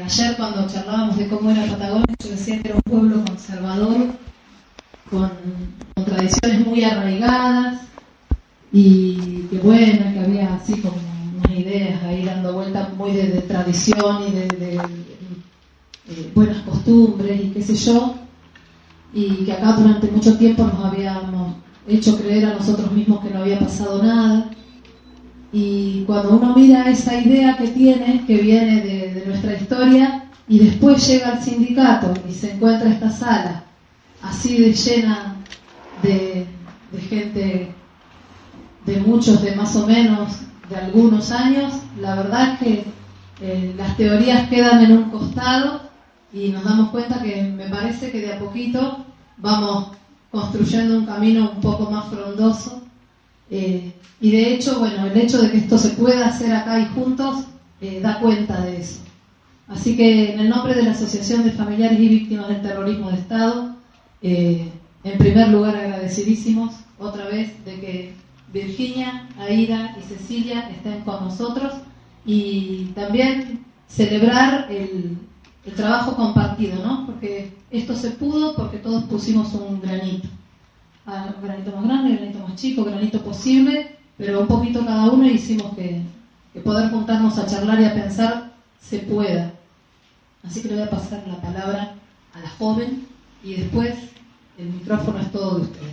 Ayer cuando charlábamos de cómo era Patagonia, yo decía que era un pueblo conservador, con tradiciones muy arraigadas, y que bueno, que había así como unas ideas ahí dando vueltas muy de tradición y de buenas costumbres y qué sé yo, y que acá durante mucho tiempo nos habíamos hecho creer a nosotros mismos que no había pasado nada. Y cuando uno mira esa idea que tiene, que viene de nuestra historia, y después llega al sindicato y se encuentra esta sala así de llena de gente, de muchos, de más o menos, de algunos años, la verdad es que las teorías quedan en un costado y nos damos cuenta que me parece que de a poquito vamos construyendo un camino un poco más frondoso. Y de hecho, bueno, el hecho de que esto se pueda hacer acá y juntos da cuenta de eso. Así que en el nombre de la Asociación de Familiares y Víctimas del Terrorismo de Estado, en primer lugar agradecidísimos otra vez de que Virginia, Aida y Cecilia estén con nosotros, y también celebrar el trabajo compartido, ¿no? Porque esto se pudo porque todos pusimos un granito. Un granito más grande, un granito más chico, granito posible, pero un poquito cada uno, y hicimos que poder juntarnos a charlar y a pensar se pueda. Así que le voy a pasar la palabra a la joven y después el micrófono es todo de ustedes.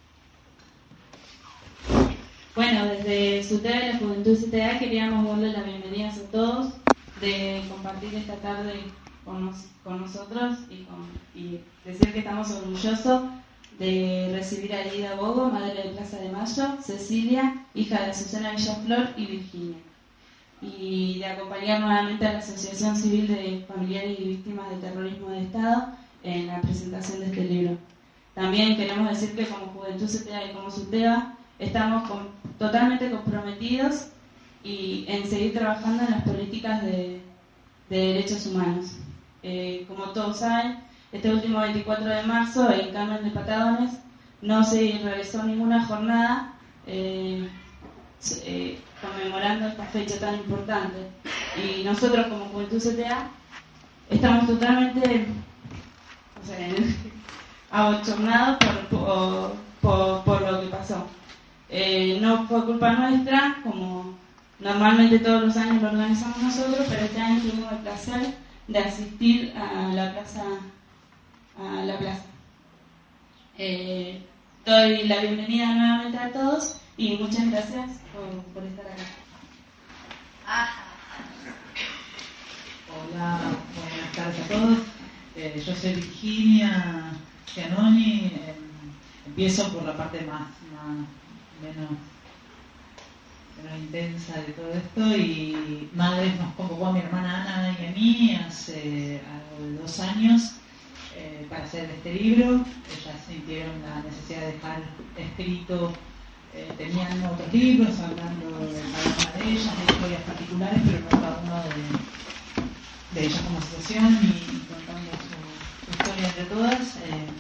Bueno, desde SUTEA y la Juventud CTA queríamos darle las bienvenidas a todos, de compartir esta tarde con nosotros y decir que estamos orgullosos de recibir a Aida Bogo, madre de Plaza de Mayo, Cecilia, hija de Susana Villaflor, y Virginia, y de acompañar nuevamente a la Asociación Civil de Familiares y Víctimas de Terrorismo de Estado en la presentación de este libro. También queremos decir que como Juventud CTA y como SUTEA estamos totalmente comprometidos en seguir trabajando en las políticas de derechos humanos. Como todos saben, este último 24 de marzo, en Carmen de Patagones, no se realizó ninguna jornada conmemorando esta fecha tan importante. Y nosotros, como Juventud CTA, estamos totalmente abochornados por lo que pasó. No fue culpa nuestra, como normalmente todos los años lo organizamos nosotros, pero este año tuvimos el placer de asistir a la plaza. Doy la bienvenida nuevamente a todos y muchas gracias por estar acá. Hola, buenas tardes a todos. Yo soy Virginia Giannoni. Empiezo por la parte menos intensa de todo esto, y Madres nos convocó a mi hermana Ana y a mí hace algo de 2 años para hacer este libro. Ellas sintieron la necesidad de dejar escrito, tenían otros libros hablando de cada una de ellas, de historias particulares, pero no cada uno de ellas como asociación, y contando su historia entre todas.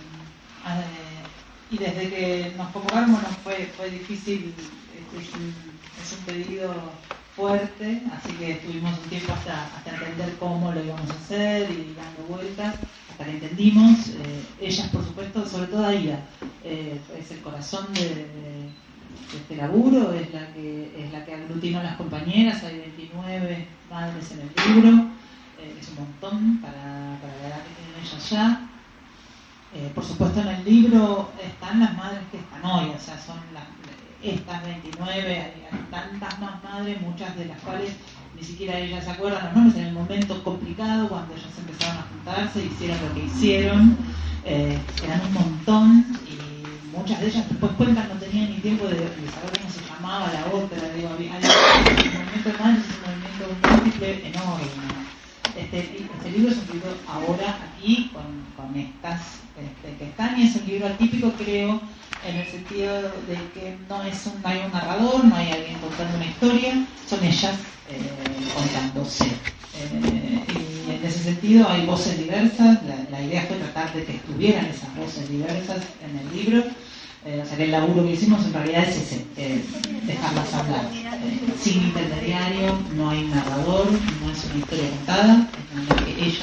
Y desde que nos convocaron, bueno, fue difícil, es un pedido fuerte, así que estuvimos un tiempo hasta entender cómo lo íbamos a hacer y dando vueltas, hasta que entendimos. Ellas, por supuesto, sobre todo Aida, es el corazón de este laburo, es la que aglutinó a las compañeras. Hay 29 madres en el libro, es un montón para la edad que tienen ellas ya. Por supuesto, en el libro están las madres que están hoy, o sea, son estas 29, hay tantas más madres, muchas de las cuales ni siquiera ellas se acuerdan los nombres, en el momento complicado, cuando ellas empezaron a juntarse, hicieron lo que hicieron, eran un montón, y muchas de ellas después cuentan, no tenían ni tiempo de saber cómo se llamaba la otra. Digo, el movimiento de madres es un movimiento múltiple enorme. Este libro es un libro ahora aquí con estas que están, y es un libro atípico, creo, en el sentido de que no hay un narrador, no hay alguien contando una historia, son ellas contándose. Y en ese sentido hay voces diversas. La idea fue tratar de que estuvieran esas voces diversas en el libro. O sea que el laburo que hicimos en realidad es ese, dejarlas hablar. Sin intermediario, no hay narrador, no es una historia contada, es que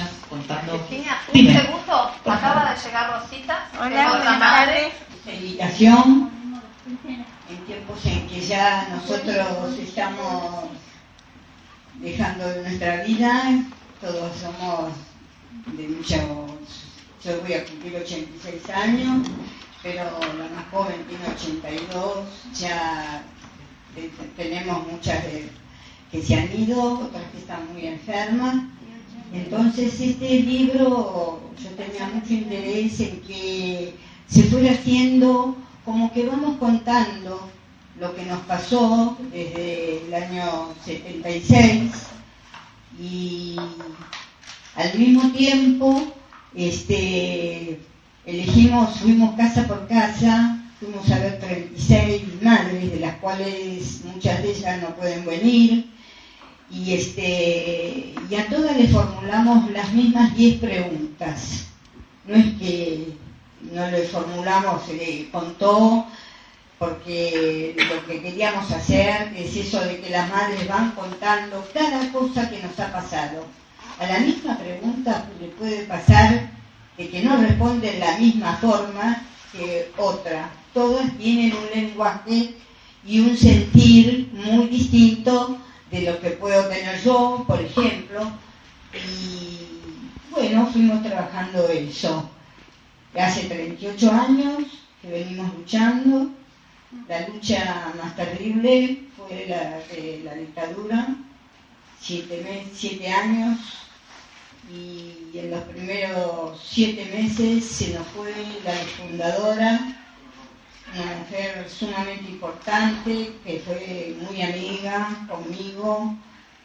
cuando... Virginia, un Dime. segundo, acaba de llegar Rosita. Hola, buenas tardes. Meditación en tiempos en que ya nosotros estamos dejando nuestra vida, todos somos de muchos, yo voy a cumplir 86 años, pero la más joven tiene 82, ya tenemos muchas que se han ido, otras que están muy enfermas. Entonces este libro, yo tenía mucho interés en que se fuera haciendo como que vamos contando lo que nos pasó desde el año 76 y al mismo tiempo fuimos casa por casa, fuimos a ver 36 madres, de las cuales muchas de ellas no pueden venir, y a todas le formulamos las mismas 10 preguntas. No es que no le formulamos, se le contó, porque lo que queríamos hacer es eso de que las madres van contando cada cosa que nos ha pasado. A la misma pregunta le puede pasar de que no responde en la misma forma que otra. Todas tienen un lenguaje y un sentir muy distinto de lo que puedo tener yo, por ejemplo. Y bueno, fuimos trabajando eso. Hace 38 años que venimos luchando. La lucha más terrible fue la de la dictadura, 7 años, y en los primeros 7 meses se nos fue la fundadora, una mujer sumamente importante, que fue muy amiga conmigo,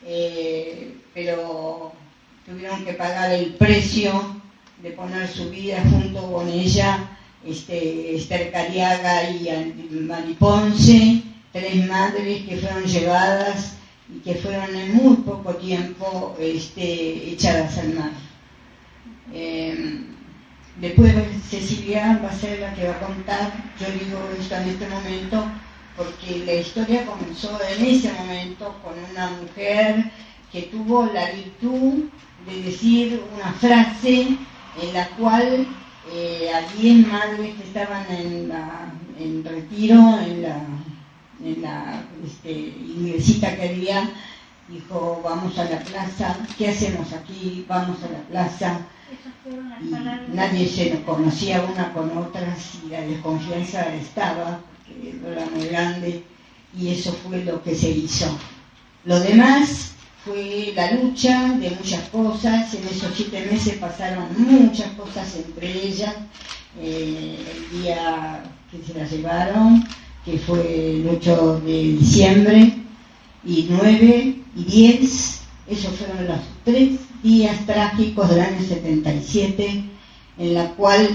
pero tuvieron que pagar el precio de poner su vida junto con ella, Esther Cariaga y Mari Ponce, 3 madres que fueron llevadas y que fueron en muy poco tiempo echadas al mar. Después Cecilia va a ser la que va a contar. Yo digo esto en este momento porque la historia comenzó en ese momento con una mujer que tuvo la virtud de decir una frase en la cual a 10 madres que estaban en retiro, en la iglesita que había, dijo: vamos a la plaza. ¿Qué hacemos aquí? Vamos a la plaza. Y nadie se conocía una con otras y la desconfianza estaba, que era muy grande, y eso fue lo que se hizo. Lo demás fue la lucha de muchas cosas. En esos 7 meses pasaron muchas cosas, entre ellas el día que se la llevaron, que fue el 8 de diciembre, y 9 y 10, esos fueron los 3 días trágicos del año 77, en la cual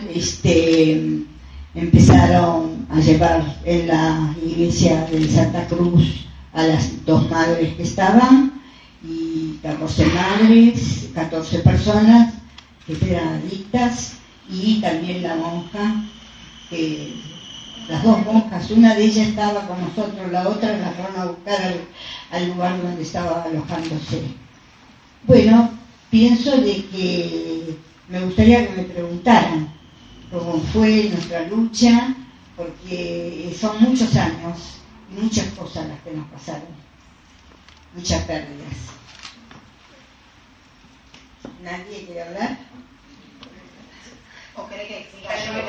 empezaron a llevar en la iglesia de Santa Cruz a las 2 madres que estaban, y 14 madres, 14 personas que eran adictas, y también la monja, que las 2 monjas, una de ellas estaba con nosotros, la otra la fueron a buscar al lugar donde estaba alojándose. Bueno, pienso de que me gustaría que me preguntaran cómo fue nuestra lucha, porque son muchos años y muchas cosas las que nos pasaron, muchas pérdidas. ¿Nadie quiere hablar? ¿O cree que siga yo?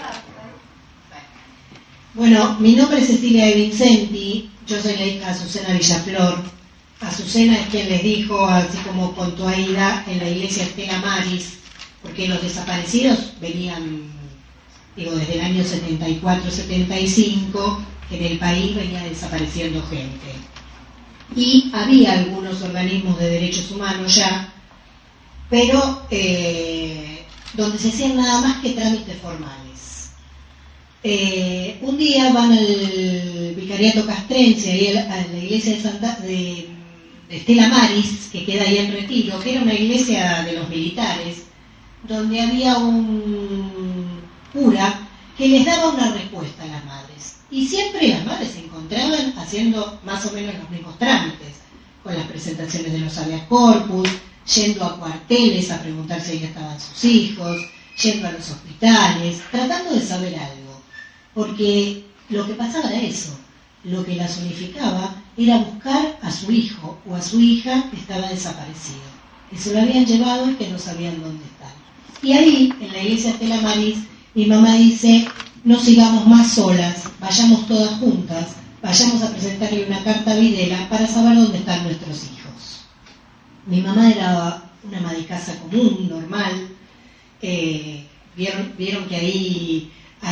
Bueno, mi nombre es Cecilia de Vincenti, yo soy la hija de Azucena Villaflor. Azucena es quien les dijo, así como contó Aida, en la iglesia Estela Maris, porque los desaparecidos venían, desde el año 74-75, que en el país venía desapareciendo gente. Y había algunos organismos de derechos humanos ya, pero donde se hacían nada más que trámites formales. Un día van al vicariato castrense, ahí a la iglesia de Estela Maris, que queda ahí en Retiro, que era una iglesia de los militares, donde había un cura que les daba una respuesta a las madres. Y siempre las madres se encontraban haciendo más o menos los mismos trámites, con las presentaciones de los habeas corpus, yendo a cuarteles a preguntar si ahí estaban sus hijos, yendo a los hospitales, tratando de saber algo. Porque lo que pasaba era eso, lo que las unificaba era buscar a su hijo o a su hija que estaba desaparecido, que se lo habían llevado y que no sabían dónde están. Y ahí, en la iglesia Estela Maris, mi mamá dice, no sigamos más solas, vayamos todas juntas, vayamos a presentarle una carta a Videla para saber dónde están nuestros hijos. Mi mamá era una ama de casa común, normal. Vieron que ahí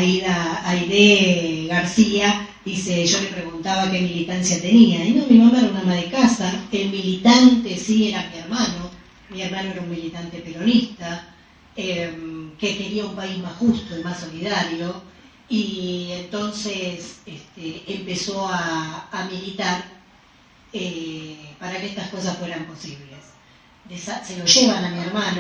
Aide García dice, yo le preguntaba qué militancia tenía, y no, mi mamá era una ama de casa. El militante sí era mi hermano era un militante peronista, que quería un país más justo y más solidario, y entonces empezó a militar para que estas cosas fueran posibles. Se lo llevan a mi hermano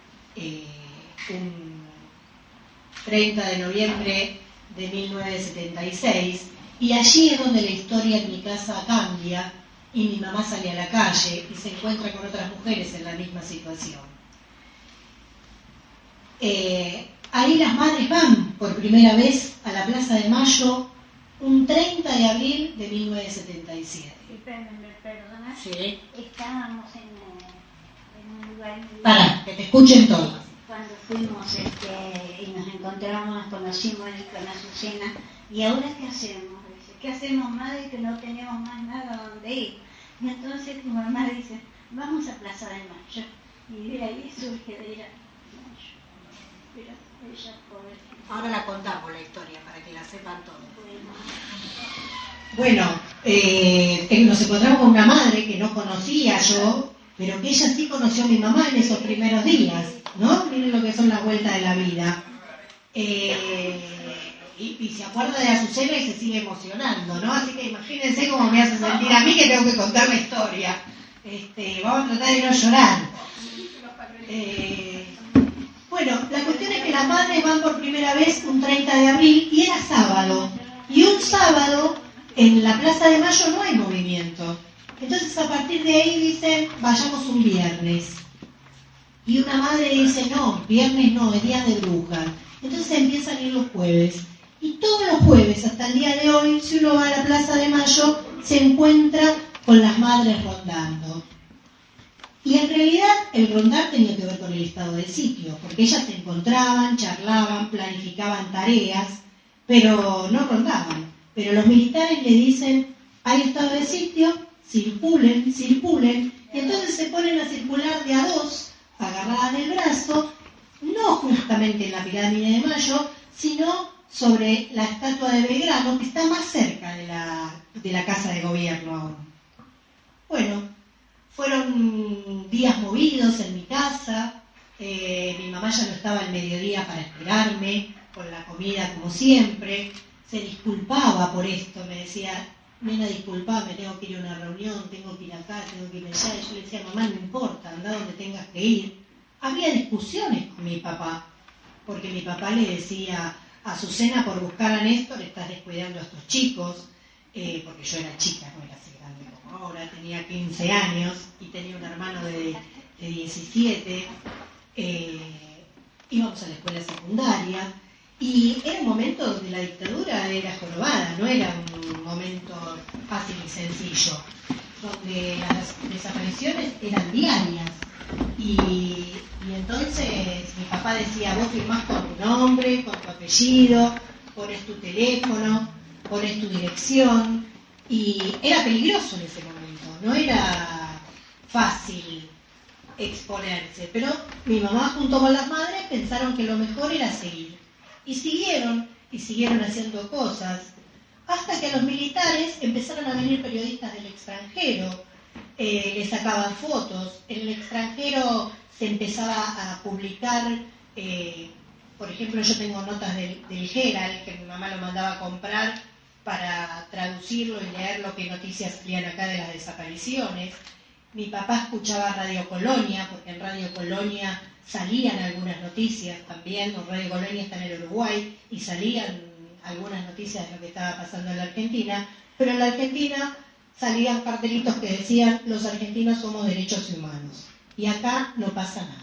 un 30 de noviembre de 1976, y allí es donde la historia en mi casa cambia y mi mamá sale a la calle y se encuentra con otras mujeres en la misma situación. Ahí las madres van por primera vez a la Plaza de Mayo un 30 de abril de 1977. Perdona, Sí. estábamos en un lugar... Para, que te escuchen todos. Cuando fuimos y nos encontramos, nos conocimos con Azucena, ¿y ahora qué hacemos? Dice, ¿qué hacemos, madre, que no tenemos más nada donde ir? Y entonces mi mamá dice, vamos a Plaza de Mayo. Y de ahí surge de ir a Mayo. Pero ella, pobre. Ahora la contamos la historia para que la sepan todos. Bueno, Nos encontramos con una madre que no conocía yo, pero que ella sí conoció a mi mamá en esos primeros días, ¿no? Miren lo que son las vueltas de la vida. Y se acuerda de Azucena y se sigue emocionando, ¿no? Así que imagínense cómo me hace sentir a mí que tengo que contar la historia. Vamos a tratar de no llorar. Bueno, la cuestión es que las madres van por primera vez un 30 de abril y era sábado. Y un sábado en la Plaza de Mayo no hay movimiento. Entonces a partir de ahí dicen, vayamos un viernes. Y una madre dice, no, viernes no, es día de bruja. Entonces empiezan a ir los jueves. Y todos los jueves, hasta el día de hoy, si uno va a la Plaza de Mayo, se encuentra con las madres rondando. Y en realidad el rondar tenía que ver con el estado de sitio, porque ellas se encontraban, charlaban, planificaban tareas, pero no rondaban. Pero los militares le dicen, hay estado de sitio, circulen, circulen, y entonces se ponen a circular de a dos, agarradas del brazo, no justamente en la pirámide de Mayo, sino sobre la estatua de Belgrano, que está más cerca de la Casa de Gobierno aún. Bueno, fueron días movidos en mi casa, mi mamá ya no estaba al mediodía para esperarme, con la comida como siempre, se disculpaba por esto, me decía, nena, disculpame, tengo que ir a una reunión, tengo que ir acá, tengo que ir allá, y yo le decía, mamá, no importa, anda donde tengas que ir. Había discusiones con mi papá, porque mi papá le decía, Azucena, por buscar a Néstor estás descuidando a estos chicos, porque yo era chica, no era así grande como ahora, tenía 15 años y tenía un hermano de 17, íbamos a la escuela secundaria y era un momento donde la dictadura era jorobada, no era un momento fácil y sencillo, donde las desapariciones eran diarias. Y entonces mi papá decía, vos firmás con tu nombre, con tu apellido, pones tu teléfono, pones tu dirección, y era peligroso en ese momento, no era fácil exponerse, pero mi mamá junto con las madres pensaron que lo mejor era seguir, y siguieron haciendo cosas, hasta que los militares empezaron a venir periodistas del extranjero, le sacaban fotos, en el extranjero se empezaba a publicar, por ejemplo, yo tengo notas del Herald, que mi mamá lo mandaba a comprar para traducirlo y leer lo que noticias salían acá de las desapariciones. Mi papá escuchaba Radio Colonia, porque en Radio Colonia salían algunas noticias también, Radio Colonia está en el Uruguay, y salían algunas noticias de lo que estaba pasando en la Argentina, pero en la Argentina salían cartelitos que decían, los argentinos somos derechos humanos. y acá no pasa nada.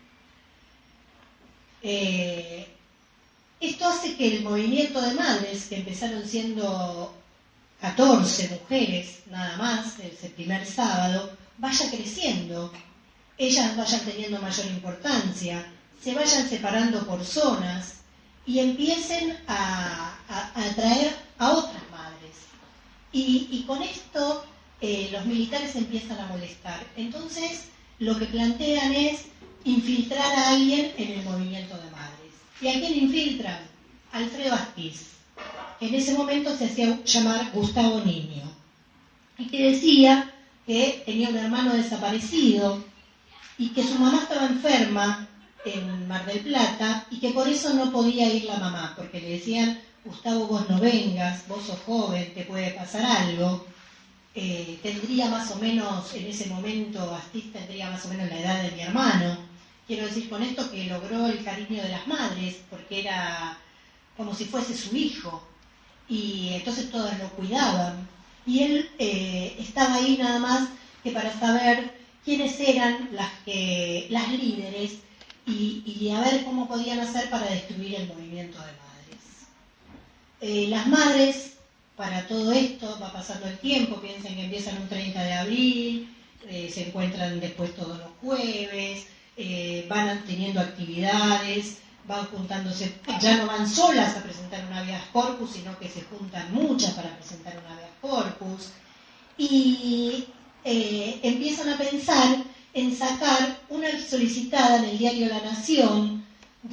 Esto hace que el movimiento de madres, que empezaron siendo 14 mujeres nada más ese primer sábado, vaya creciendo, ellas vayan teniendo mayor importancia, se vayan separando por zonas y empiecen a atraer a otras madres. Y con esto los militares empiezan a molestar. Entonces lo que plantean es infiltrar a alguien en el movimiento de madres. ¿Y a quién infiltran? Alfredo Astiz, que en ese momento se hacía llamar Gustavo Niño, y que decía que tenía un hermano desaparecido y que su mamá estaba enferma en Mar del Plata y que por eso no podía ir la mamá, porque le decían: Gustavo, vos no vengas, vos sos joven, te puede pasar algo. Tendría más o menos, en ese momento, Astiz tendría más o menos la edad de mi hermano. Quiero decir con esto que logró el cariño de las madres, porque era como si fuese su hijo, y entonces todas lo cuidaban. Y él estaba ahí nada más que para saber quiénes eran las líderes y a ver cómo podían hacer para destruir el movimiento de madres. Las madres, para todo esto, va pasando el tiempo, piensen que empiezan un 30 de abril, se encuentran después todos los jueves, van teniendo actividades, van juntándose, ya no van solas a presentar un habeas corpus, sino que se juntan muchas para presentar un habeas corpus, y empiezan a pensar en sacar una solicitada en el diario La Nación,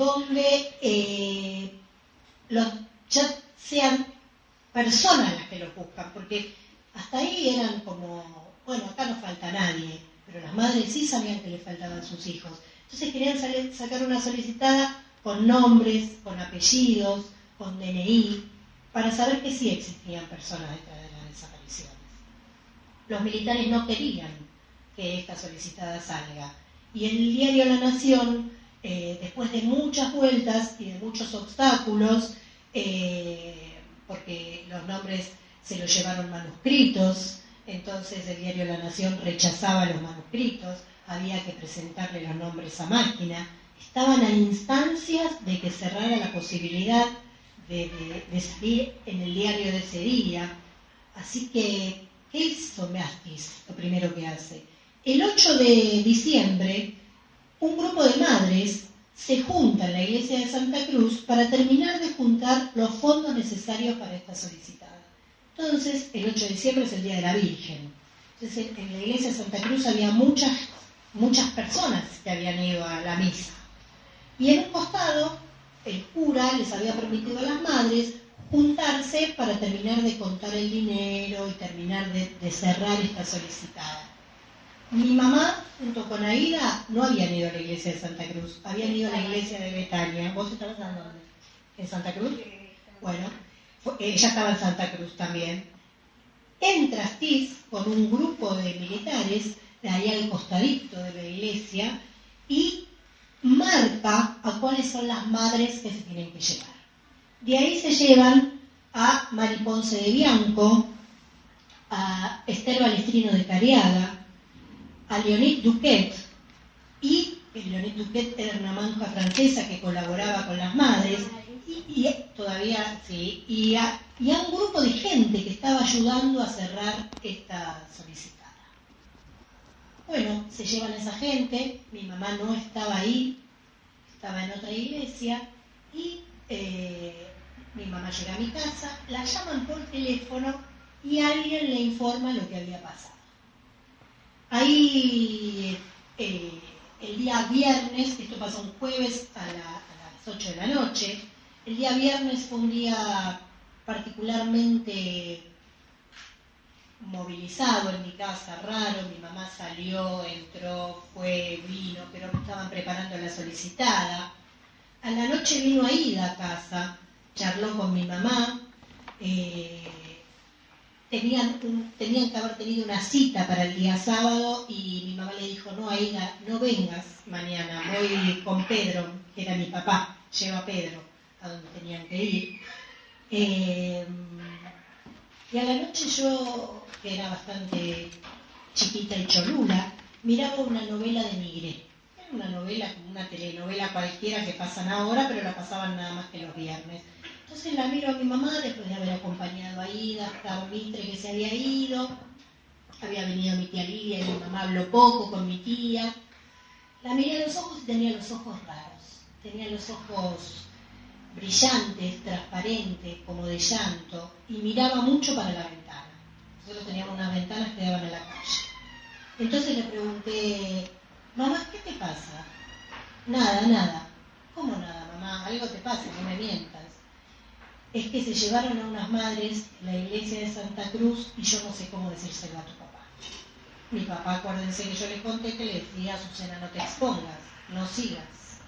donde ya sean personas las que los buscan, porque hasta ahí eran como, bueno, acá no falta nadie, pero las madres sí sabían que les faltaban sus hijos. Entonces querían sacar una solicitada con nombres, con apellidos, con DNI, para saber que sí existían personas detrás de las desapariciones. Los militares no querían que esta solicitada salga. Y el diario La Nación, después de muchas vueltas y de muchos obstáculos, porque los nombres se los llevaron manuscritos, entonces el diario La Nación rechazaba los manuscritos, había que presentarle los nombres a máquina, estaban a instancias de que cerrara la posibilidad de salir en el diario de ese día. Así que, ¿qué hizo Astiz? Lo primero que hace. El 8 de diciembre, un grupo de madres se junta en la iglesia de Santa Cruz para terminar de juntar los fondos necesarios para esta solicitada. Entonces, el 8 de diciembre es el Día de la Virgen. Entonces, en la iglesia de Santa Cruz había muchas personas que habían ido a la misa. Y en un costado, el cura les había permitido a las madres juntarse para terminar de contar el dinero y terminar de cerrar esta solicitada. Mi mamá, junto con Aida, no habían ido a la iglesia de Santa Cruz, habían ido a la iglesia de Betania. ¿Vos estabas en dónde? ¿En Santa Cruz? Bueno, ella estaba en Santa Cruz también. Entra Astiz con un grupo de militares de ahí al costadito de la iglesia y marca a cuáles son las madres que se tienen que llevar. De ahí se llevan a Mari Ponce de Bianco, a Esther Balestrino de Cariaga, a Leonid Duquet, y Leonid Duquet era una monja francesa que colaboraba con las madres, y todavía sí, y a un grupo de gente que estaba ayudando a cerrar esta solicitada. Bueno, se llevan a esa gente, mi mamá no estaba ahí, estaba en otra iglesia, y mi mamá llega a mi casa, la llaman por teléfono y alguien le informa lo que había pasado. Ahí el día viernes, esto pasó un jueves a las 8 de la noche, el día viernes fue un día particularmente movilizado en mi casa, raro. Mi mamá salió, entró, fue, vino, pero estaban preparando la solicitada. A la noche vino Aida a casa, charló con mi mamá, tenían que haber tenido una cita para el día sábado y mi mamá le dijo: no, Aida, no vengas mañana, voy con Pedro, que era mi papá, lleva a Pedro a donde tenían que ir. Y a la noche yo, que era bastante chiquita y cholula, miraba una novela de Migré. Era una novela como una telenovela cualquiera que pasan ahora, pero la pasaban nada más que los viernes. Entonces la miro a mi mamá después de haber acompañado a Ida hasta un Mitre que se había ido. Había venido mi tía Lidia y mi mamá habló poco con mi tía. La miré a los ojos y tenía los ojos raros. Tenía los ojos brillantes, transparentes, como de llanto, y miraba mucho para la ventana. Nosotros teníamos unas ventanas que daban a la calle. Entonces le pregunté, mamá, ¿qué te pasa? Nada, nada. ¿Cómo nada, mamá? Algo te pasa, no me mientas. Es que se llevaron a unas madres en la iglesia de Santa Cruz y yo no sé cómo decírselo a tu papá. Mi papá, acuérdense que yo les conté que le decía a Azucena, no te expongas, no sigas.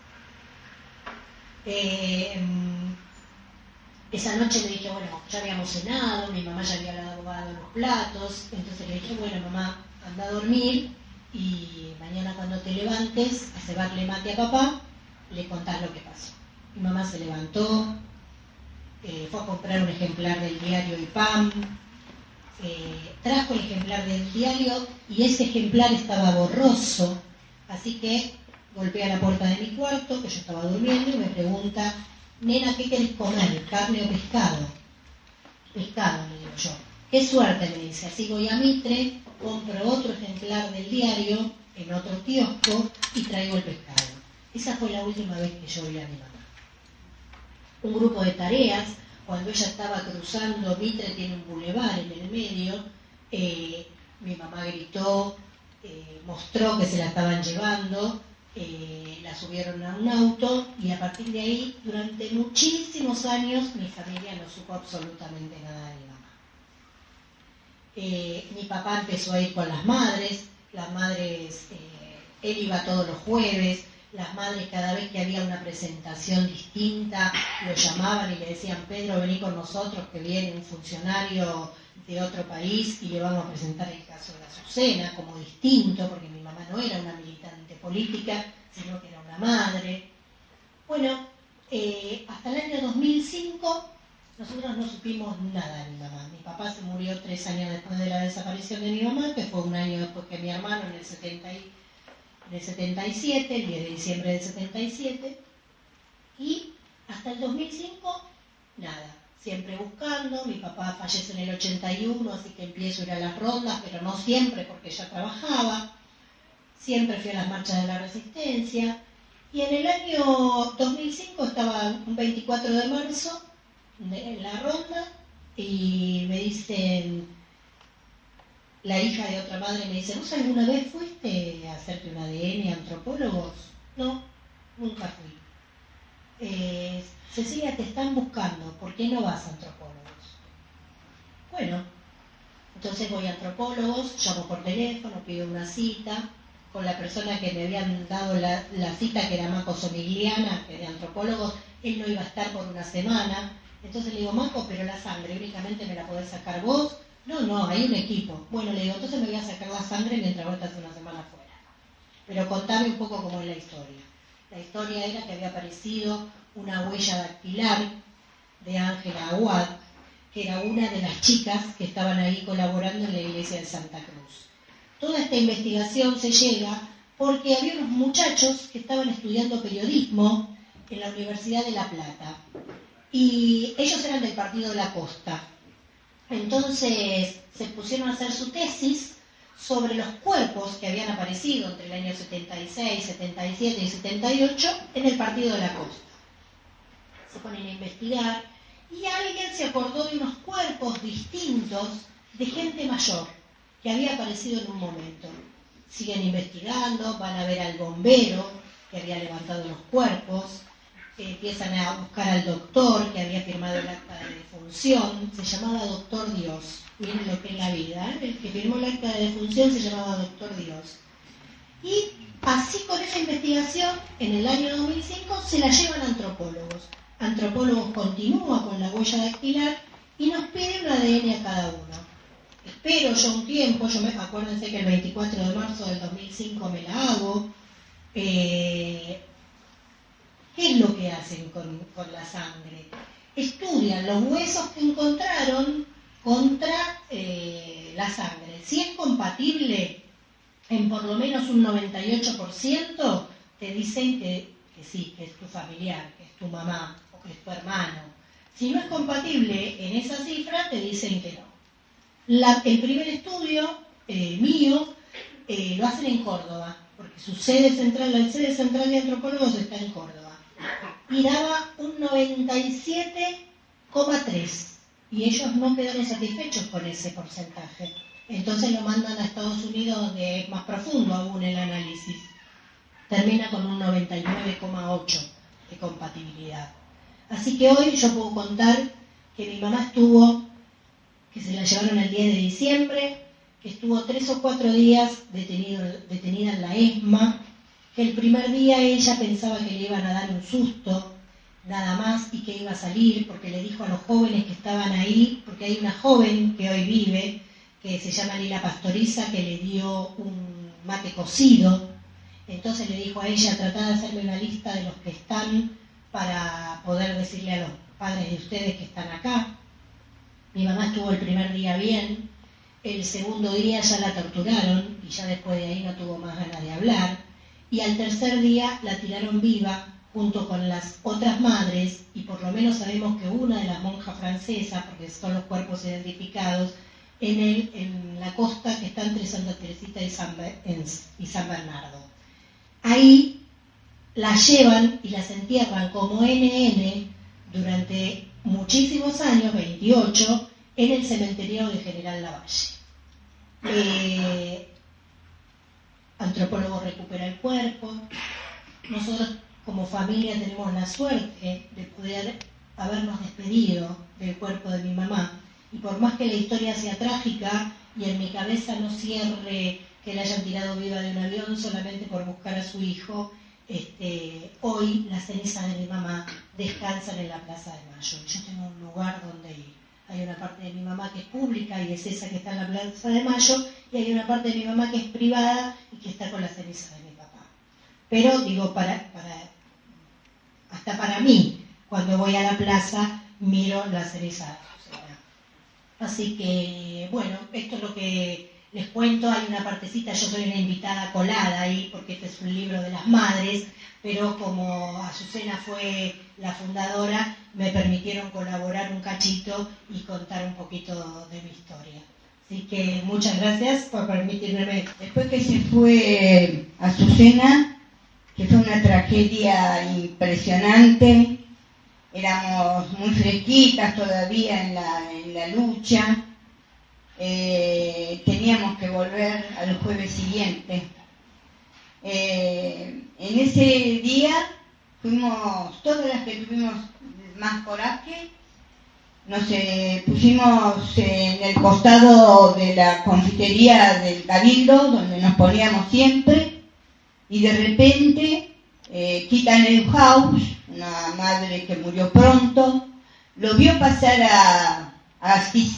Esa noche le dije, bueno, ya habíamos cenado, mi mamá ya había lavado los platos, entonces le dije, bueno, mamá, anda a dormir y mañana cuando te levantes a cebarle mate a papá, le contás lo que pasó. Mi mamá se levantó, fue a comprar un ejemplar del diario IPAM, trajo el ejemplar del diario y ese ejemplar estaba borroso, así que golpea la puerta de mi cuarto, que yo estaba durmiendo, y me pregunta, nena, ¿qué querés comer? ¿Carne o pescado? Pescado, le digo yo. Qué suerte, me dice. Así voy a Mitre, compro otro ejemplar del diario en otro kiosco y traigo el pescado. Esa fue la última vez que yo vi a mi mamá. Un grupo de tareas, cuando ella estaba cruzando, Mitre tiene un bulevar en el medio, mi mamá gritó, mostró que se la estaban llevando, la subieron a un auto y a partir de ahí, durante muchísimos años, mi familia no supo absolutamente nada de mi mamá. Mi papá empezó a ir con las madres, él iba todos los jueves, las madres cada vez que había una presentación distinta lo llamaban y le decían, Pedro, vení con nosotros que viene un funcionario de otro país y le vamos a presentar el caso de Azucena como distinto, porque mi mamá no era una militante política, sino que era una madre. Bueno, hasta el año 2005 nosotros no supimos nada de mi mamá. Mi papá se murió 3 años después de la desaparición de mi mamá, que fue un año después que mi hermano, en el 77, el 10 de diciembre del 77, y hasta el 2005, nada. Siempre buscando, mi papá fallece en el 81, así que empiezo a ir a las rondas, pero no siempre porque ella trabajaba. Siempre fui a las marchas de la Resistencia. Y en el año 2005 estaba un 24 de marzo en la ronda y me dicen, la hija de otra madre me dice, ¿vos alguna vez fuiste a hacerte un ADN a antropólogos? No, nunca fui. Cecilia, te están buscando, ¿por qué no vas a antropólogos? Bueno, entonces voy a antropólogos, llamo por teléfono, pido una cita con la persona que me habían dado la cita, que era Maco Somigliana, que de antropólogos, él no iba a estar por una semana. Entonces le digo, Maco, pero la sangre únicamente me la podés sacar vos. No, hay un equipo. Bueno, le digo, entonces me voy a sacar la sangre mientras vos estás una semana fuera. Pero contame un poco cómo es la historia. La historia era que había aparecido una huella dactilar de Ángela Aguad, que era una de las chicas que estaban ahí colaborando en la iglesia de Santa Cruz. Toda esta investigación se llega porque había unos muchachos que estaban estudiando periodismo en la Universidad de La Plata. Y ellos eran del Partido de la Costa. Entonces se pusieron a hacer su tesis sobre los cuerpos que habían aparecido entre el año 76, 77 y 78 en el Partido de la Costa. Se ponen a investigar y alguien se acordó de unos cuerpos distintos de gente mayor que había aparecido en un momento. Siguen investigando, van a ver al bombero que había levantado los cuerpos, empiezan a buscar al doctor que había firmado el acta de defunción, se llamaba Doctor Dios. Miren lo que es la vida, el que firmó el acta de defunción se llamaba Doctor Dios. Y así con esa investigación, en el año 2005, se la llevan a antropólogos. Antropólogos continúa con la huella dactilar y nos piden un ADN a cada uno. Espero yo un tiempo, acuérdense que el 24 de marzo del 2005 me la hago. ¿Qué es lo que hacen con la sangre? Estudian los huesos que encontraron contra la sangre. Si es compatible, en por lo menos un 98% te dicen que sí, que es tu familiar, que es tu mamá o que es tu hermano. Si no es compatible en esa cifra, te dicen que no. El primer estudio mío lo hacen en Córdoba, porque su sede central, la sede central de antropólogos está en Córdoba, y daba un 97,3%, y ellos no quedaron satisfechos con ese porcentaje. Entonces lo mandan a Estados Unidos, donde es más profundo aún el análisis. Termina con un 99,8% de compatibilidad. Así que hoy yo puedo contar que mi mamá estuvo, que se la llevaron el 10 de diciembre, que estuvo 3 o 4 días detenida en la ESMA, que el primer día ella pensaba que le iban a dar un susto, nada más, y que iba a salir, porque le dijo a los jóvenes que estaban ahí, porque hay una joven que hoy vive, que se llama Lila Pastoriza, que le dio un mate cocido. Entonces le dijo a ella, tratá de hacerme una lista de los que están para poder decirle a los padres de ustedes que están acá. Mi mamá estuvo el primer día bien, el segundo día ya la torturaron y ya después de ahí no tuvo más ganas de hablar, y al tercer día la tiraron viva junto con las otras madres, y por lo menos sabemos que una de las monjas francesas, porque son los cuerpos identificados, en la costa que está entre Santa Teresita y San Bernardo. Ahí la llevan y las entierran como NN durante muchísimos años, 28, en el cementerio de General Lavalle. Antropólogo recupera el cuerpo. Nosotros como familia tenemos la suerte de poder habernos despedido del cuerpo de mi mamá, y por más que la historia sea trágica y en mi cabeza no cierre que la hayan tirado viva de un avión solamente por buscar a su hijo, hoy las cenizas de mi mamá descansan en la Plaza de Mayo. Yo tengo un lugar donde ir. Hay una parte de mi mamá que es pública y es esa que está en la Plaza de Mayo, y hay una parte de mi mamá que es privada y que está con las cenizas de mi papá. Pero digo, hasta para mí, cuando voy a la plaza, miro la ceniza de Azucena. Así que, bueno, esto es lo que les cuento. Hay una partecita, yo soy una invitada colada ahí, porque este es un libro de las madres, pero como Azucena fue la fundadora, me permitieron colaborar un cachito y contar un poquito de mi historia. Así que muchas gracias por permitirme. Después que se fue Azucena, que fue una tragedia impresionante, éramos muy fresquitas todavía en la lucha, teníamos que volver al jueves siguiente. En ese día fuimos, todas las que tuvimos más coraje, nos pusimos en el costado de la confitería del Cabildo, donde nos poníamos siempre, y de repente Kita Neuhaus, una madre que murió pronto, lo vio pasar a Asís.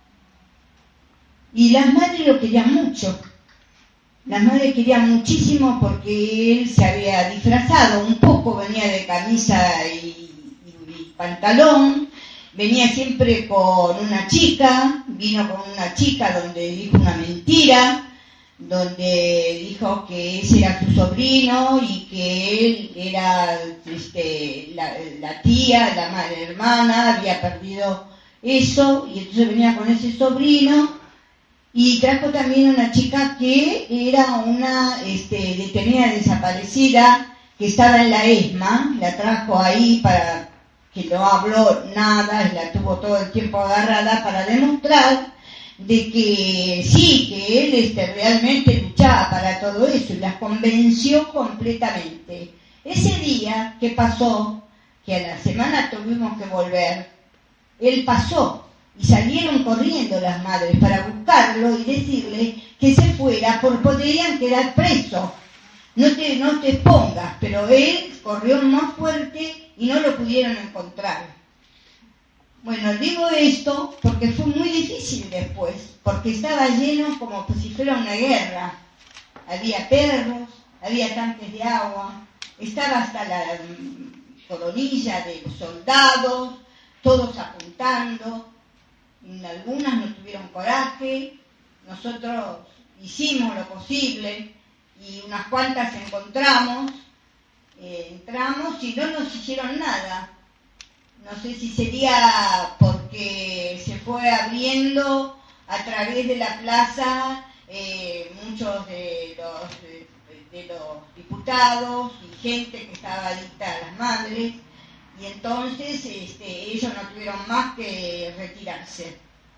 Y las madres lo querían mucho. Las madres querían muchísimo porque él se había disfrazado un poco, venía de camisa y pantalón, venía siempre con una chica, vino con una chica donde dijo una mentira, donde dijo que ese era su sobrino y que él era la tía, la madre hermana, había perdido eso, y entonces venía con ese sobrino. Y trajo también una chica que era una detenida desaparecida, que estaba en la ESMA, la trajo ahí para que no habló nada, la tuvo todo el tiempo agarrada para demostrar de que sí, que él realmente luchaba para todo eso, y las convenció completamente. Ese día que pasó, que a la semana tuvimos que volver, él pasó, y salieron corriendo las madres para buscarlo y decirle que se fuera, porque podrían quedar presos. No te expongas, pero él corrió más fuerte y no lo pudieron encontrar. Bueno, digo esto porque fue muy difícil después, porque estaba lleno como si fuera una guerra. Había perros, había tanques de agua, estaba hasta la coronilla de los soldados, todos apuntando. Algunas no tuvieron coraje, nosotros hicimos lo posible y unas cuantas entramos y no nos hicieron nada. No sé si sería porque se fue abriendo a través de la plaza muchos de los diputados y gente que estaba adicta a las madres, y entonces ellos no tuvieron más que retirarse.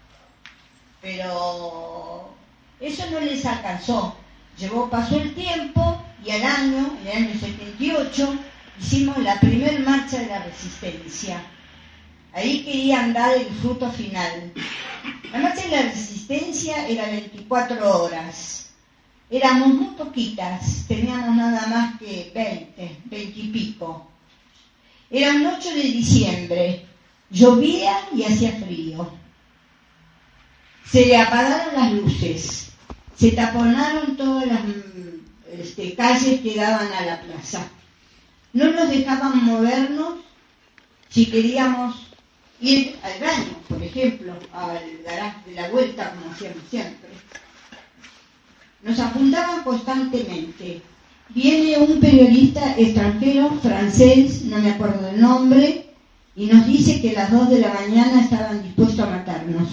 Pero eso no les alcanzó. Pasó el tiempo y en el año 78, hicimos la primer marcha de la resistencia. Ahí querían dar el fruto final. La marcha de la resistencia era 24 horas. Éramos muy poquitas, teníamos nada más que 20 y pico. Era un 8 de diciembre, llovía y hacía frío. Se le apagaron las luces, se taponaron todas las calles que daban a la plaza. No nos dejaban movernos si queríamos ir al baño, por ejemplo, al garaje de la vuelta, como hacíamos siempre. Nos apuntaban constantemente. Viene un periodista extranjero, francés, no me acuerdo del nombre, y nos dice que a las 2 de la mañana estaban dispuestos a matarnos.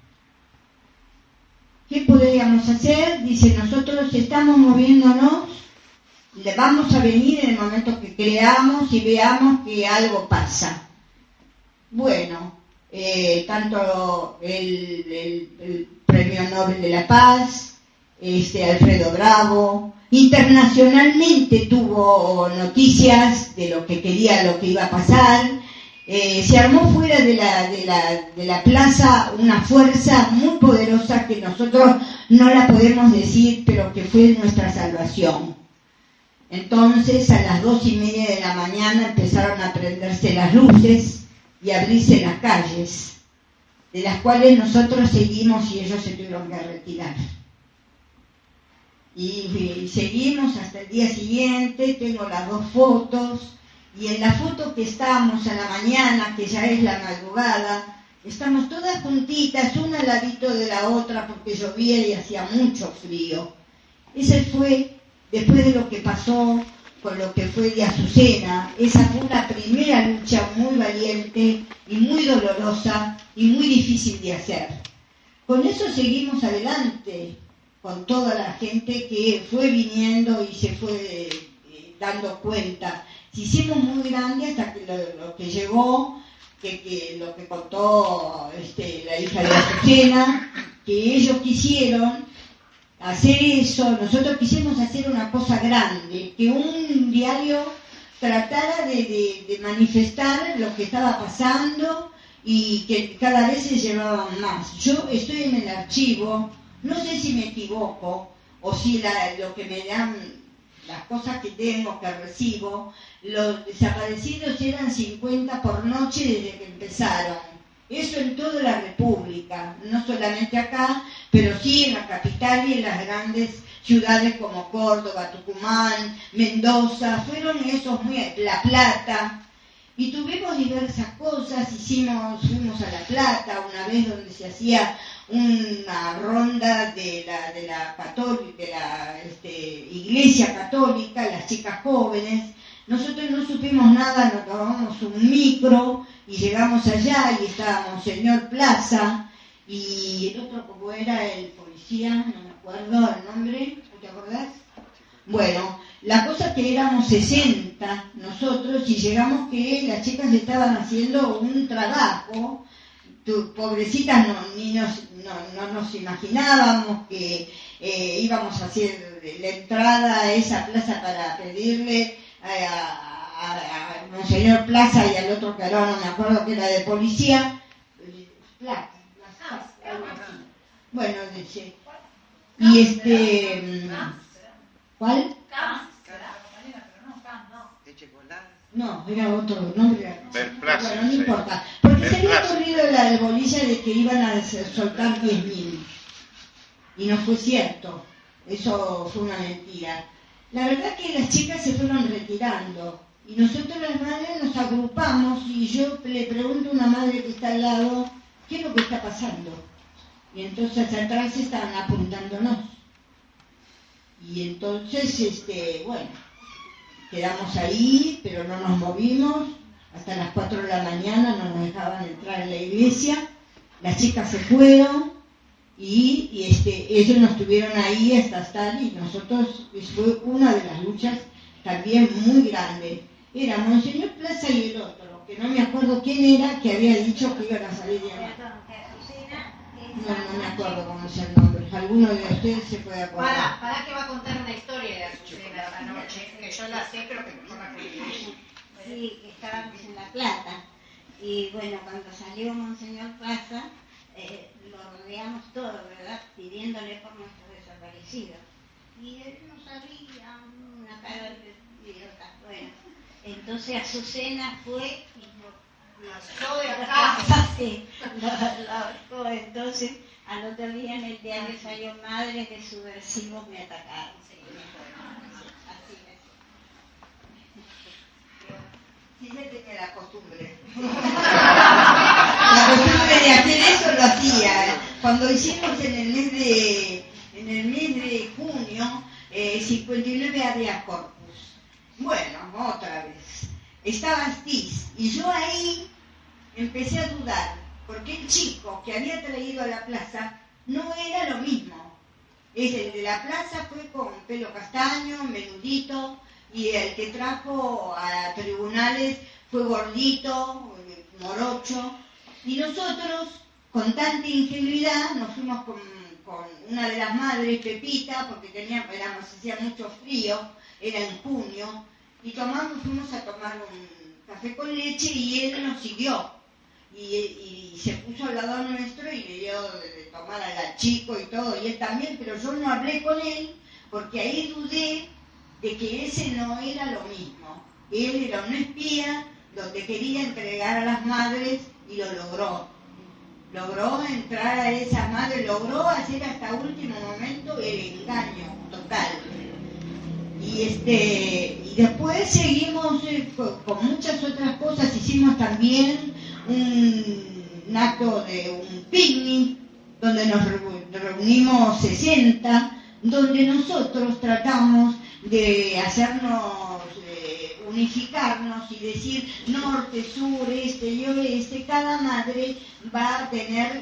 ¿Qué podríamos hacer? Dice, nosotros estamos moviéndonos, le vamos a venir en el momento que creamos y veamos que algo pasa. Bueno, tanto el Premio Nobel de la Paz, Alfredo Bravo, internacionalmente tuvo noticias de lo que iba a pasar. Se armó fuera de la plaza una fuerza muy poderosa que nosotros no la podemos decir, pero que fue nuestra salvación. Entonces a las 2:30 de la mañana empezaron a prenderse las luces y abrirse las calles, de las cuales nosotros seguimos y ellos se tuvieron que retirar. Y seguimos hasta el día siguiente. Tengo las 2 fotos, y en la foto que estábamos a la mañana, que ya es la madrugada, estamos todas juntitas, una al ladito de la otra, porque llovía y hacía mucho frío. Ese fue, después de lo que pasó con lo que fue de Azucena, esa fue una primera lucha muy valiente y muy dolorosa y muy difícil de hacer. Con eso seguimos adelante, con toda la gente que fue viniendo y se fue dando cuenta. Se hicimos muy grande hasta que lo que llegó, que lo que contó la hija de Azucena, que ellos quisieron hacer eso. Nosotros quisimos hacer una cosa grande, que un diario tratara de manifestar lo que estaba pasando y que cada vez se llevaban más. Yo estoy en el archivo, no sé si me equivoco o si lo que me dan, las cosas que tengo, que recibo, los desaparecidos eran 50 por noche desde que empezaron. Eso en toda la República, no solamente acá, pero sí en la capital y en las grandes ciudades como Córdoba, Tucumán, Mendoza, fueron esos, La Plata. Y tuvimos diversas cosas, fuimos a La Plata una vez donde se hacía una ronda de la Iglesia Católica, las chicas jóvenes. Nosotros no supimos nada, nos tomamos un micro y llegamos allá y estaba Monseñor Plaza y el otro, como era el policía, no me acuerdo el nombre, ¿te acordás? Bueno, la cosa que éramos 60 nosotros y llegamos que las chicas estaban haciendo un trabajo. Pobrecitas, no nos imaginábamos que íbamos a hacer la entrada a esa plaza para pedirle a Monseñor Plaza y al otro que ahora no me acuerdo que era de policía. Bueno, dice. Y ¿cuál? No, era otro nombre. Bueno, no importa. Porque se había corrido la bolilla de que iban a soltar 10.000. Y no fue cierto. Eso fue una mentira. La verdad que las chicas se fueron retirando. Y nosotros las madres nos agrupamos y yo le pregunto a una madre que está al lado, ¿qué es lo que está pasando? Y entonces atrás estaban apuntándonos. Y entonces, bueno, quedamos ahí, pero no nos movimos. Hasta las 4 de la mañana no nos dejaban entrar en la iglesia. Las chicas se fueron y ellos nos tuvieron ahí hasta estar, y nosotros, fue una de las luchas también muy grande. Era Monseñor Plaza y el otro, que no me acuerdo quién era, que había dicho que iban a salir de ahí. No me acuerdo cómo es el nombre. Alguno de ustedes se puede acordar. Para que va a contar una historia de Azucena esta noche, que yo la sé, pero que no la conozco. Sí, que estábamos en La Plata. Y bueno, cuando salió Monseñor Plaza, lo rodeamos todo, ¿verdad? Pidiéndole por nuestros desaparecidos. Y él no sabía, una cara de idiota. Bueno, entonces Azucena fue y lo Yo de acá. sí, lo ahorcó. Entonces, al otro día en el diario salió: madres de subversivos me atacaron. Así es. Sí, ya tenía la costumbre. La costumbre de hacer eso lo hacía. Cuando hicimos en el mes de junio, 59 habeas corpus. Bueno, otra vez. Estaba Astiz, y yo ahí empecé a dudar, porque el chico que había traído a la plaza no era lo mismo. El de la plaza fue con pelo castaño, menudito, y el que trajo a tribunales fue gordito, morocho, y nosotros, con tanta ingenuidad, nos fuimos con una de las madres, Pepita, porque hacía mucho frío, era en junio, y fuimos a tomar un café con leche, y él nos siguió, y se puso al lado nuestro y le dio de tomar al chico y todo, y él también, pero yo no hablé con él, porque ahí dudé de que ese no era lo mismo. Él era un espía donde quería entregar a las madres, y lo logró. Logró entrar a esas madres, logró hacer hasta último momento el engaño total. Y después seguimos con muchas otras cosas. Hicimos también un acto de un picnic donde nos reunimos 60, donde nosotros tratamos de hacernos, unificarnos y decir norte, sur, este y oeste. Cada madre va a tener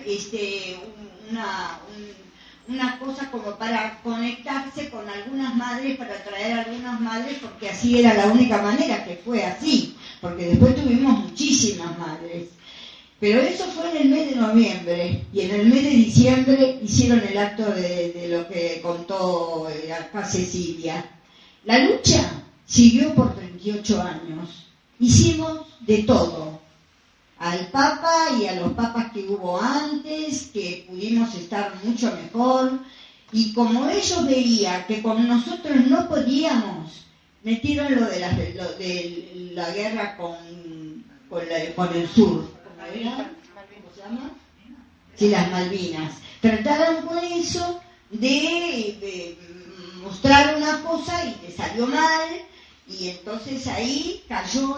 una cosa como para conectarse con algunas madres, para traer a algunas madres, porque así era la única manera, que fue así, porque después tuvimos muchísimas madres. Pero eso fue en el mes de noviembre, y en el mes de diciembre hicieron el acto de lo que contó acá Cecilia. La lucha siguió por 38 años. Hicimos de todo. Al Papa y a los papas que hubo antes, que pudimos estar mucho mejor. Y como ellos veían que con nosotros no podíamos, metieron lo de la guerra con el sur. ¿Cómo se llama? Sí, las Malvinas. Trataron con eso de mostrar una cosa y le salió mal, y entonces ahí cayó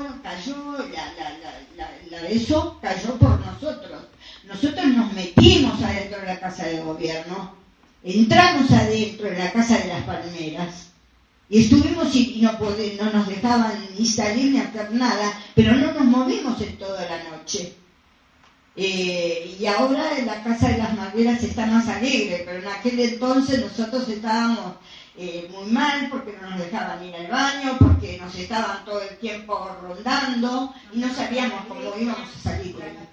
eso cayó por nosotros. Nosotros nos metimos adentro de la Casa de Gobierno, entramos adentro de la Casa de las Palmeras, y estuvimos y no nos dejaban ni salir ni hacer nada, pero no nos movimos en toda la noche. Y ahora en la Casa de las Malveras está más alegre, pero en aquel entonces nosotros estábamos muy mal, porque no nos dejaban ir al baño, porque nos estaban todo el tiempo rondando y no sabíamos cómo íbamos a salir de ahí.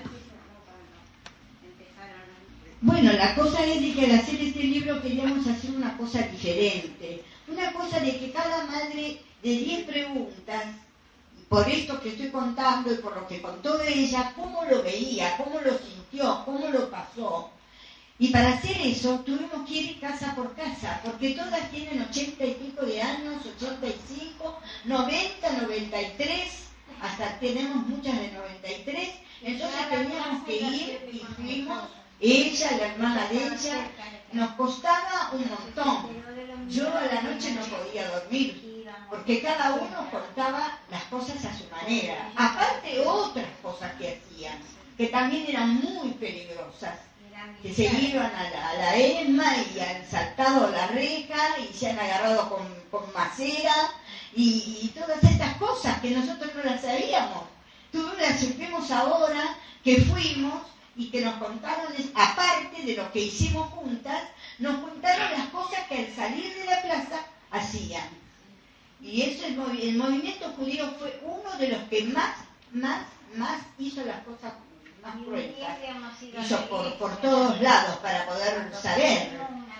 Bueno, la cosa es de que al hacer este libro queríamos hacer una cosa diferente, una cosa de que cada madre de 10 preguntas, por esto que estoy contando y por lo que contó ella, cómo lo veía, cómo lo sintió, cómo lo pasó. Y para hacer eso tuvimos que ir casa por casa, porque todas tienen 80 y pico de años, 85, 90, 93, hasta tenemos muchas de 93, entonces teníamos que ir y fuimos, ella, la hermana de ella, nos costaba un montón. Yo a la noche no podía dormir, porque cada uno contaba las cosas a su manera, aparte otras cosas que hacían, que también eran muy peligrosas. que se iban a la ESMA y han saltado la reja y se han agarrado con macera y todas estas cosas que nosotros no las sabíamos. Tú las supimos ahora que fuimos y que nos contaron, aparte de lo que hicimos juntas, nos contaron las cosas que al salir de la plaza hacían. Y eso, el movimiento judío fue uno de los que más hizo las cosas más crueles. Hizo por todos lados para poder saber.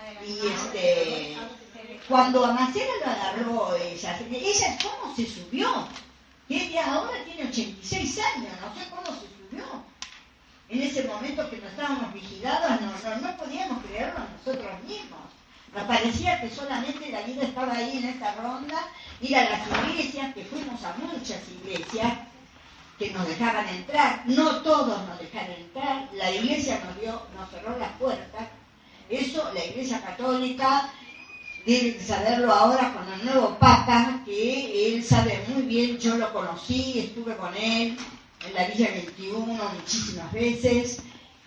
Y cuando a Macera lo agarró ella cómo se subió. Ella ahora tiene 86 años, no sé cómo se subió. En ese momento que nos estábamos vigilados, no podíamos creerlo nosotros mismos. Nos parecía que solamente la vida estaba ahí en esa ronda, ir a las iglesias, que fuimos a muchas iglesias que nos dejaban entrar, no todos nos dejaron entrar, la iglesia nos cerró las puertas. Eso la Iglesia Católica debe saberlo ahora con el nuevo Papa, que él sabe muy bien, yo lo conocí, estuve con él en la Villa 21 muchísimas veces,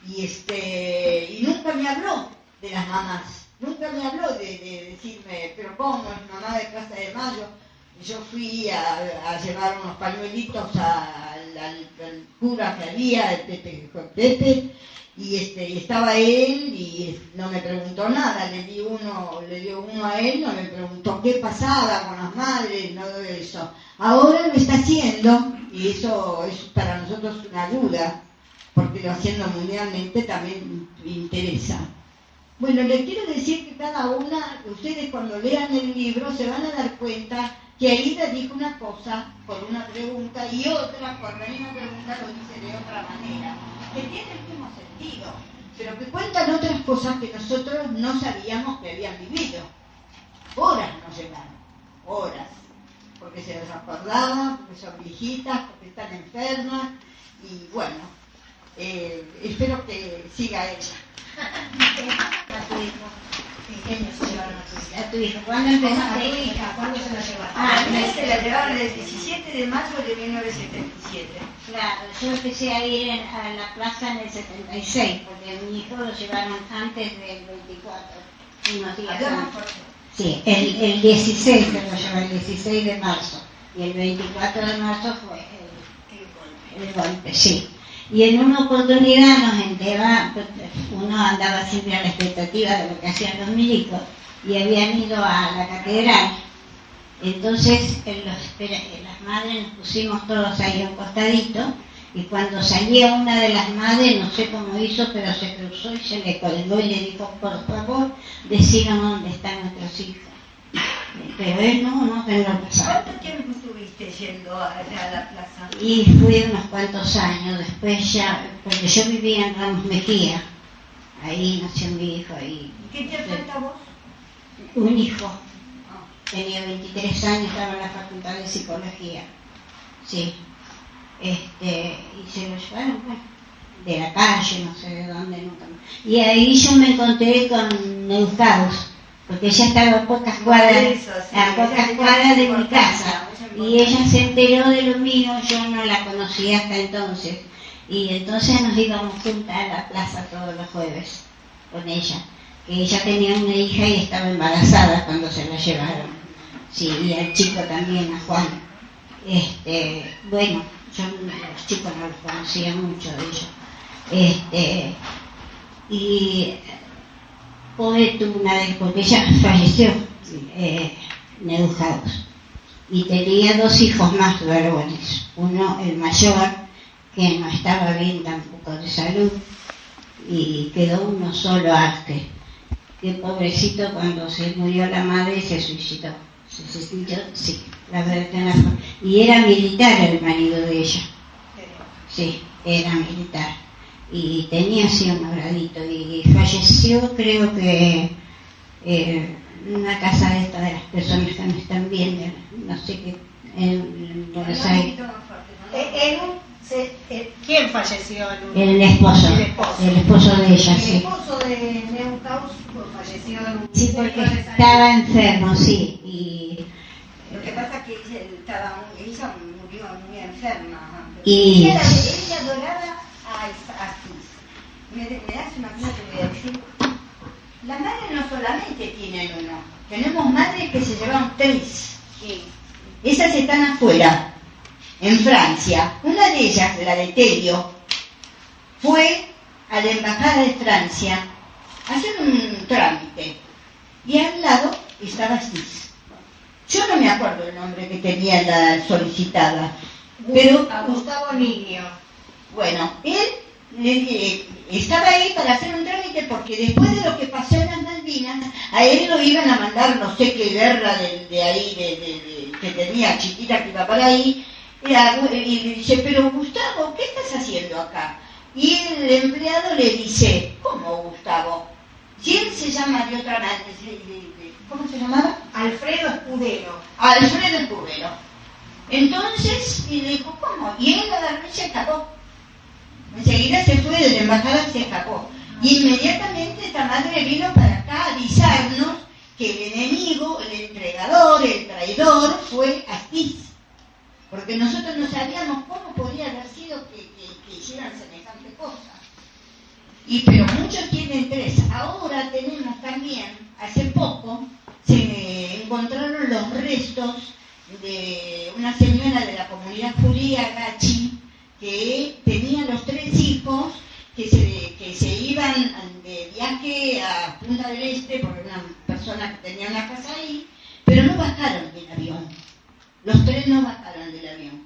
y nunca me habló de las mamás, nunca me habló de decirme, pero ¿cómo es mamá de Plaza de Mayo? Y yo fui a llevar unos pañuelitos al cura que había, el Pepe, y estaba él y no me preguntó nada, le dio uno a él, no me preguntó qué pasaba con las madres, no de eso. Ahora lo está haciendo y eso es para nosotros una duda, porque lo haciendo mundialmente también interesa. Bueno, les quiero decir que cada una, ustedes cuando lean el libro se van a dar cuenta que Aida dijo una cosa por una pregunta y otra por la misma pregunta lo dice de otra manera, que tiene el mismo sentido, pero que cuentan otras cosas que nosotros no sabíamos que habían vivido. Horas nos llevaron, horas, porque se las acordaban, porque son viejitas, porque están enfermas, y bueno, espero que siga ella. A tu hijo. ¿Qué años se llevaron a tu hijo? ¿Cuándo empezaste? ¿A tu hija? ¿Cuándo se la llevaron? Se la llevaron el 17 de mayo de 1977. Claro, yo empecé a ir a la plaza en el 76, porque mi hijo lo llevaron antes del 24, unos días antes. Sí, el 16 se lo llevó, el 16 de marzo, y el 24 de marzo fue el golpe, sí. Y en una oportunidad nos enteraba, uno andaba siempre a la expectativa de lo que hacían los milicos, y habían ido a la catedral. Entonces las madres nos pusimos todos ahí a un costadito, y cuando salía una de las madres, no sé cómo hizo, pero se cruzó y se le colgó y le dijo, por favor, decinos dónde están nuestros hijos. Pero él no pasaba. ¿Cuánto tiempo estuviste yendo a la plaza? Y fui unos cuantos años, después ya, porque yo vivía en Ramos Mejía, ahí nació mi hijo. ¿Y qué te falta vos? Un hijo. Tenía 23 años, estaba en la facultad de psicología. Sí. Y se lo llevaron, bueno, de la calle, no sé de dónde, nunca. Y ahí yo me encontré con Neustaus, porque ella estaba a pocas cuadras de mi casa. Y ella se enteró de lo mío, yo no la conocía hasta entonces. Y entonces nos íbamos juntas a la plaza todos los jueves con ella. Que ella tenía una hija y estaba embarazada cuando se la llevaron. Sí, y al chico también, a Juan. Bueno, yo los chicos no los conocía mucho de ellos. Y pobre tuvo una vez, porque ella falleció, Neustaus, y tenía 2 hijos más varones. Uno, el mayor, que no estaba bien tampoco de salud, y quedó uno solo, Arte, que pobrecito cuando se murió la madre se suicidó. Sí, la verdad que no fue. Y era militar el marido de ella. Sí, era militar. Y tenía así un agradito. Y falleció, creo que en una casa de estas de las personas que no están bien, no sé qué, en Buenos Aires. ¿Quién falleció? El esposo de ella, sí. El esposo de Neustaus falleció en un... Sí, porque estaba enfermo, sí. Y lo que pasa es que ella murió muy enferma. Y ella adoraba a Asís. me das una cosa que voy a decir. Las madres no solamente tienen uno, tenemos madres que se llevan 3. Sí. Esas están afuera, en Francia. Una de ellas, la de Telio, fue a la embajada de Francia a hacer un trámite. Y al lado estaba Asís. Yo no me acuerdo el nombre que tenía la solicitada, pero Gustavo Niño. bueno, él estaba ahí para hacer un trámite porque después de lo que pasó en las Malvinas, a él lo iban a mandar no sé qué guerra de ahí, que tenía chiquita que iba para ahí, y le dice, pero Gustavo, ¿qué estás haciendo acá? Y el empleado le dice, ¿cómo Gustavo? Si él se llama de otra manera, ¿cómo se llamaba? Alfredo Escudero. Alfredo Escudero. Entonces, y le dijo, ¿cómo? Y él agarró y se escapó. Enseguida se fue de la embajada y se escapó. Inmediatamente esta madre vino para acá a avisarnos que el enemigo, el entregador, el traidor fue Asís. Porque nosotros no sabíamos cómo podía haber sido que hicieran semejante cosa. Pero muchos tienen 3. Ahora tenemos también, hace poco, se encontraron los restos de una señora de la comunidad judía, Gachi, que tenía los 3 hijos que se iban de viaje a Punta del Este por una persona que tenía una casa ahí, pero no bajaron del avión. Los 3 no bajaron del avión.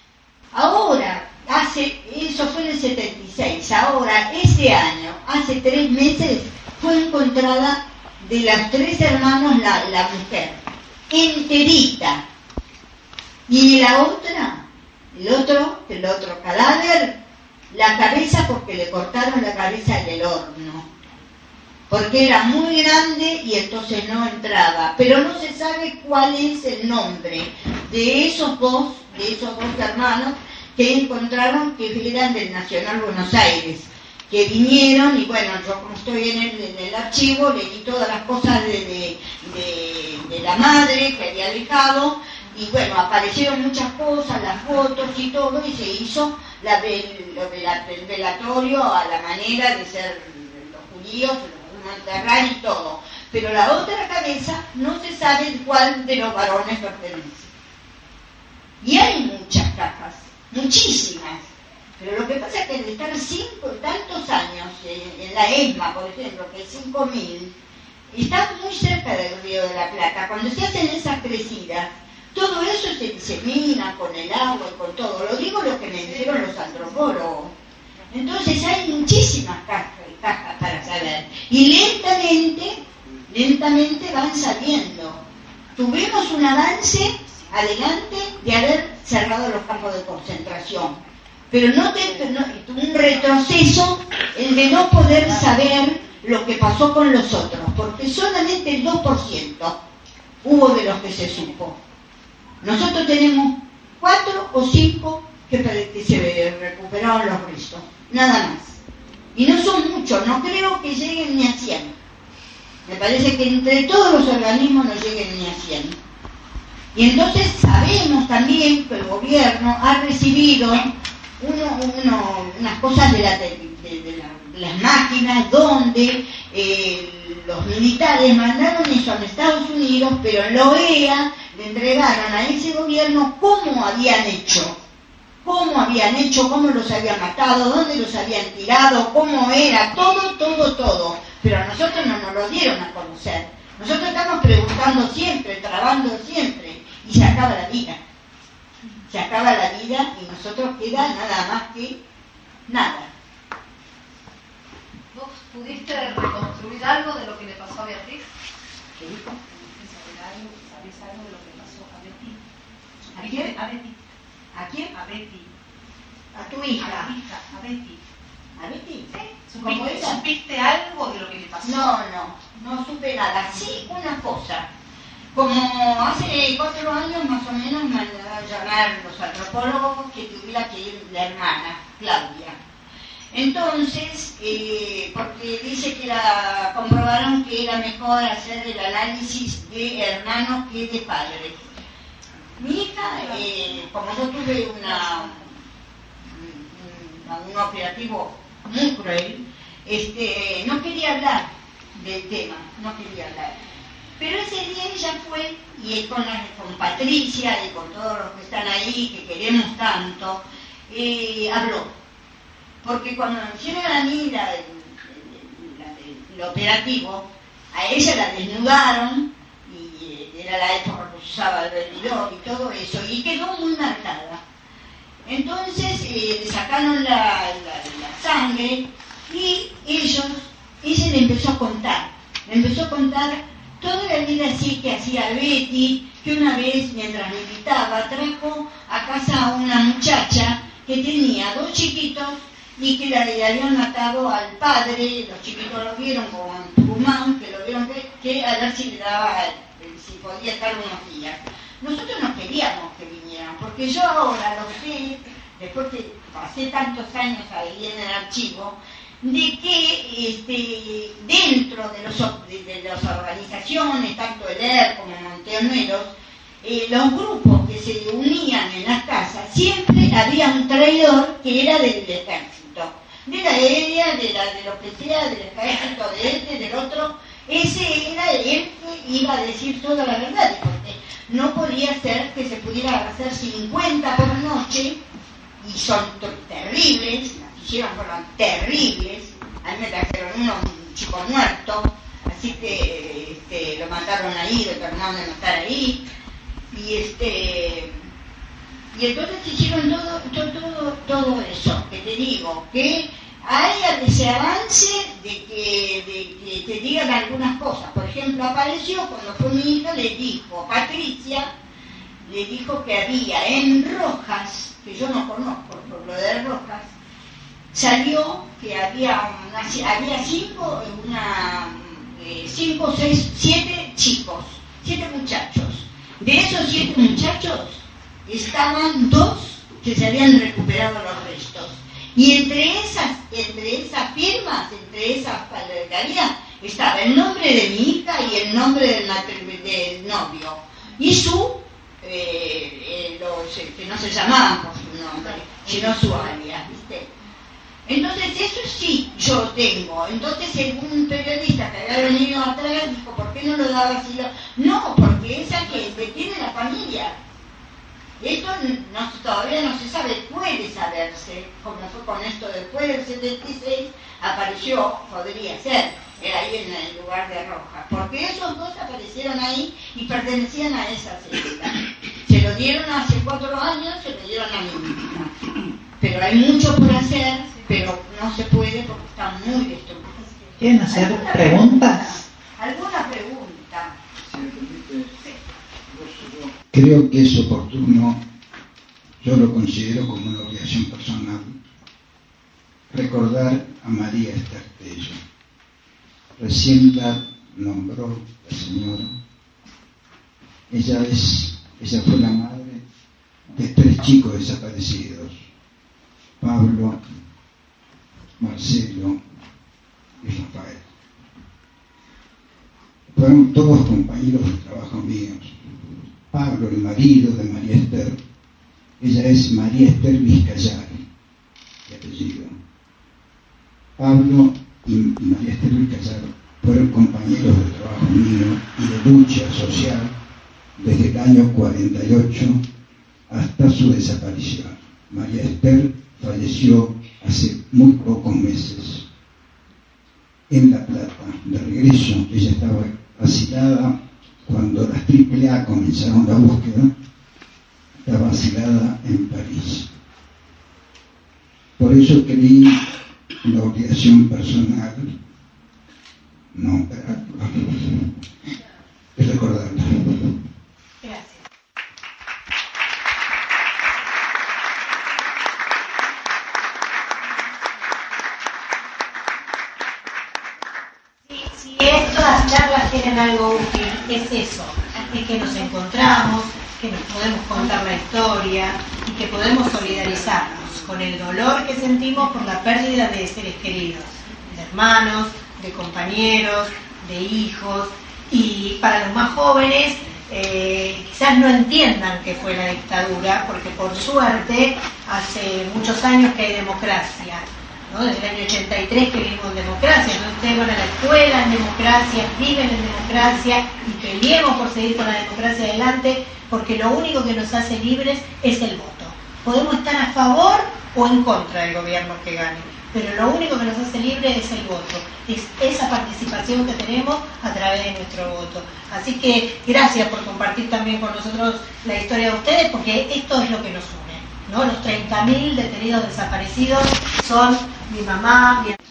Ahora, eso fue en el 76, ahora, este año, hace 3 meses, fue encontrada de las 3 hermanos la mujer, enterita. Y de la otra, el otro cadáver, la cabeza, porque le cortaron la cabeza en el horno, porque era muy grande y entonces no entraba, pero no se sabe cuál es el nombre de esos dos hermanos que encontraron, que eran del Nacional Buenos Aires, que vinieron y bueno, yo como estoy en el archivo, leí todas las cosas de la madre que había dejado. Y bueno, aparecieron muchas cosas, las fotos y todo, y se hizo el velatorio a la manera de ser los judíos, los enterrar y todo. Pero la otra cabeza no se sabe cuál de los varones pertenece. Y hay muchas cajas, muchísimas. Pero lo que pasa es que de estar tantos años en la ESMA, por ejemplo, que es 5.000, está muy cerca del Río de la Plata. Cuando se hacen esas crecidas, todo eso se disemina con el agua y con todo. Lo digo lo que me dijeron los antropólogos. Entonces hay muchísimas cajas para saber. Y lentamente van saliendo. Tuvimos un avance adelante de haber cerrado los campos de concentración. Pero no un retroceso el de no poder saber lo que pasó con los otros. Porque solamente el 2% hubo de los que se supo. Nosotros tenemos 4 o 5 que se recuperaron los restos, nada más. Y no son muchos, no creo que lleguen ni a 100. Me parece que entre todos los organismos no lleguen ni a 100. Y entonces sabemos también que el gobierno ha recibido unas cosas de las máquinas donde los militares mandaron eso a Estados Unidos, pero en la OEA le entregaron a ese gobierno cómo habían hecho, cómo los habían matado, dónde los habían tirado, cómo era, todo. Pero a nosotros no nos lo dieron a conocer. Nosotros estamos preguntando siempre, trabando siempre, y se acaba la vida. Se acaba la vida y nosotros queda nada más que nada. ¿Vos pudiste reconstruir algo de lo que le pasó a Beatriz? ¿Qué dijo? ¿Sabés algo de lo que pasó a Betty? ¿A quién? A Betty. ¿A quién? A Betty. A tu hija. A la hija, a Betty. ¿A Betty? ¿Sí? ¿Cómo ella? ¿Supiste algo de lo que le pasó? No supe nada. Sí, una cosa. Como hace 4 años más o menos mandaron a llamar los antropólogos que tuviera que ir la hermana, Claudia. Entonces, porque dice que comprobaron que era mejor hacer el análisis de hermanos que de padres. Mi hija, como yo tuve un operativo muy cruel, no quería hablar del tema, no quería hablar. Pero ese día ella fue, y con Patricia y con todos los que están ahí, que queremos tanto, habló. Porque cuando me hicieron a mí el operativo, a ella la desnudaron, y era la época que se usaba el vermidor y todo eso, y quedó muy marcada. Entonces le sacaron la sangre y ella le empezó a contar toda la vida así que hacía Betty, que una vez mientras meditaba trajo a casa a una muchacha que tenía 2 chiquitos y que le habían matado al padre. Los chiquitos lo vieron como en Tucumán, que lo vieron que a ver si le daba, si podía estar unos días. Nosotros no queríamos que vinieran, porque yo ahora lo sé, después que pasé tantos años ahí en el archivo, de que dentro de las organizaciones, tanto el ER como Monteoneros, los grupos que se unían en las casas, siempre había un traidor que era del ejército, de la aérea, de lo que sea, del ejército, del otro. Ese era el que iba a decir toda la verdad, porque no podía ser que se pudiera hacer 50 por noche, y son terribles, las hicieron, fueron terribles. A mí me trajeron un chico muerto, así que lo mataron ahí, lo terminaron de matar ahí, y entonces hicieron todo eso, que te digo, que hay ese avance de que te digan algunas cosas. Por ejemplo, apareció cuando fue mi hija, le dijo, Patricia, le dijo que había en Rojas, que yo no conozco el pueblo de Rojas, salió que había 5, 6, 7 chicos, 7 muchachos. De esos 7 muchachos estaban 2 que se habían recuperado los restos. Y entre esas firmas, entre esas palabrerías, estaba el nombre de mi hija y el nombre del novio. Y que no se llamaban por su nombre, sino su alias, ¿viste? Entonces eso sí yo tengo. Entonces un periodista que había venido atrás dijo, ¿por qué no lo daba así? No, porque esa que tiene la familia. Esto todavía no se sabe, puede saberse, como fue con esto después del 76, apareció, podría ser, ahí en el lugar de Rojas, porque esos 2 aparecieron ahí y pertenecían a esa célula. Se lo dieron hace 4 años, se lo dieron a mi hija. Pero hay mucho por hacer, pero no se puede porque está muy destruido. ¿Quieren hacer preguntas? ¿Alguna pregunta? Creo que es oportuno, yo lo considero como una obligación personal, recordar a María Esther Tello. Recién la nombró la señora. Ella fue la madre de 3 chicos desaparecidos: Pablo, Marcelo y Rafael. Fueron todos compañeros de trabajo míos. Pablo, el marido de María Esther, ella es María Esther Vizcayar, de apellido. Pablo y María Esther Vizcayar fueron compañeros de trabajo mío y de lucha social desde el año 48 hasta su desaparición. María Esther falleció hace muy pocos meses en La Plata. De regreso, ella estaba asilada cuando las AAA comenzaron la búsqueda, estaba asilada en París. Por eso creí la obligación personal, no es recordarla. Gracias. Si estas charlas tienen algo útil, es eso, es que nos encontramos, que nos podemos contar la historia y que podemos solidarizarnos con el dolor que sentimos por la pérdida de seres queridos, de hermanos, de compañeros, de hijos. Y para los más jóvenes quizás no entiendan qué fue la dictadura, porque por suerte hace muchos años que hay democracia. ¿no? Desde el año 83que vivimos en democracia, ¿no? Ustedes van a la escuela en democracia, viven en democracia y peleemos por seguir con la democracia adelante, porque lo único que nos hace libres es el voto. Podemos estar a favor o en contra del gobierno que gane, pero lo único que nos hace libres es el voto, es esa participación que tenemos a través de nuestro voto. Así que gracias por compartir también con nosotros la historia de ustedes, porque esto es lo que nos une, ¿no? Los 30.000 detenidos desaparecidos son mi mamá, mi...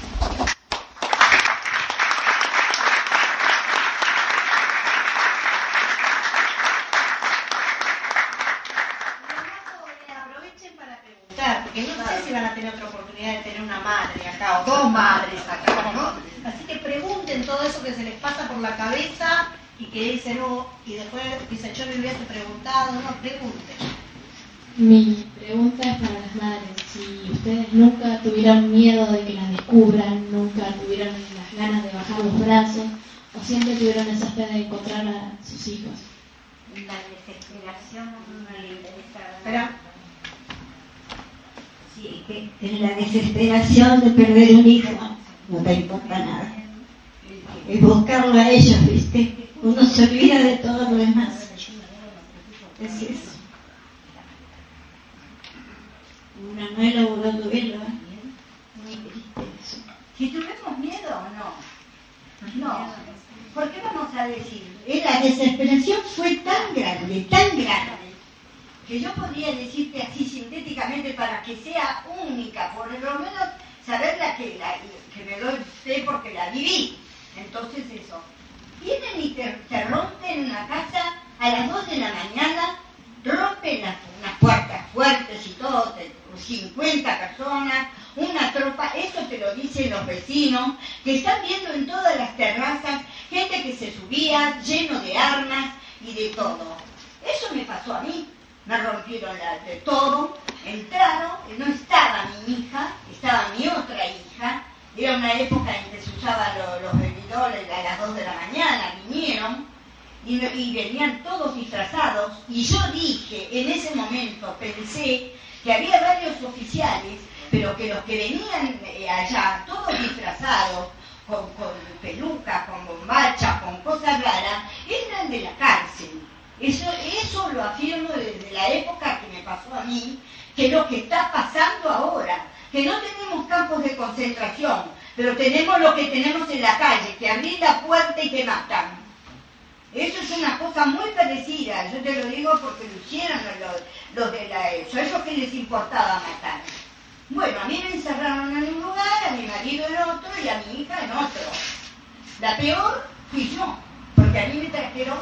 Aprovechen para preguntar, porque no sé si van a tener otra oportunidad de tener una madre acá, o dos madres acá, ¿no? Así que pregunten todo eso que se les pasa por la cabeza y que dicen, no, y después dicen, yo me hubiese preguntado, no, pregunten. Mi pregunta es para las madres, si ustedes nunca tuvieron miedo de que las descubran, nunca tuvieron las ganas de bajar los brazos, o siempre tuvieron esa fe de encontrar a sus hijos. La desesperación no le interesa. Pero, Sí, que en la desesperación de perder un hijo no te importa nada. Es buscarlo a ellos, ¿viste? Uno se olvida de todo lo demás. Es eso. Una nueva duelo, muy triste eso. Si tuvimos miedo o no. No. ¿Por qué vamos a decir? La desesperación fue tan grande, que yo podría decirte así sintéticamente para que sea única, por lo menos saber que me doy fe porque la viví. Entonces eso. Vienen y te rompen una casa a las 2 de la mañana, rompen unas puertas fuertes y todo, 50 personas, una tropa, eso te lo dicen los vecinos, que están viendo en todas las terrazas, gente que se subía, lleno de armas y de todo. Eso me pasó a mí, me rompieron de todo, entraron, no estaba mi hija, estaba mi otra hija, era una época en que se usaban los bebidores a las 2 de la mañana, vinieron, y venían todos disfrazados, y yo dije, en ese momento pensé que había varios oficiales, pero que los que venían allá, todos disfrazados, con pelucas, con bombachas, con cosas raras, eran de la cárcel. Eso lo afirmo desde la época que me pasó a mí, que es lo que está pasando ahora, que no tenemos campos de concentración, pero tenemos lo que tenemos en la calle, que abrir la puerta y te matan. Eso es una cosa muy parecida, yo te lo digo porque lo hicieron los de la ESO, a ellos que les importaba matar. Bueno, a mí me encerraron en un lugar, a mi marido en otro y a mi hija en otro. La peor fui yo, porque a mí me trajeron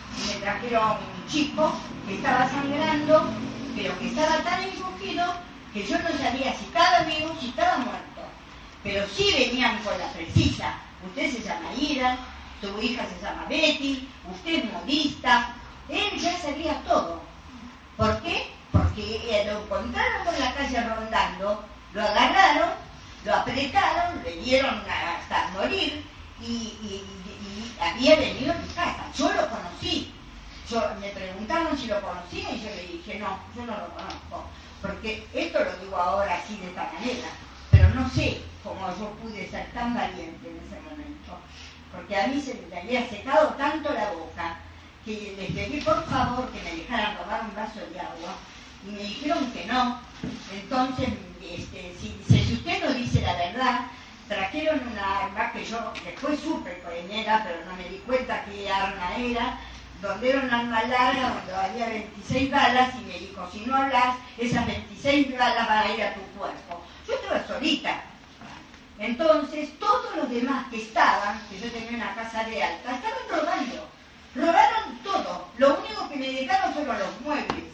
un chico que estaba sangrando, pero que estaba tan encogido que yo no sabía si estaba vivo o si estaba muerto. Pero sí venían con la precisa, usted se llama Ida, su hija se llama Betty, usted es modista, él ya sabía todo. ¿Por qué? Porque lo encontraron por la calle rondando, lo agarraron, lo apretaron, le dieron hasta morir y había venido a mi casa. Yo lo conocí. Me preguntaron si lo conocía y yo le dije, no, yo no lo conozco. Porque esto lo digo ahora así de esta manera, pero no sé cómo yo pude ser tan valiente en ese momento. Porque a mí se me había secado tanto la boca que les pedí por favor que me dejaran tomar un vaso de agua y me dijeron que no. Entonces, si usted no dice la verdad, trajeron una arma que yo después supe quién era, pero no me di cuenta qué arma era, donde era un arma larga, donde había 26 balas y me dijo, si no hablas, esas 26 balas van a ir a tu cuerpo. Yo estaba solita. Entonces, todos los demás que estaban, que yo tenía una casa de alta, estaban robando. Robaron todo. Lo único que me dejaron fueron los muebles.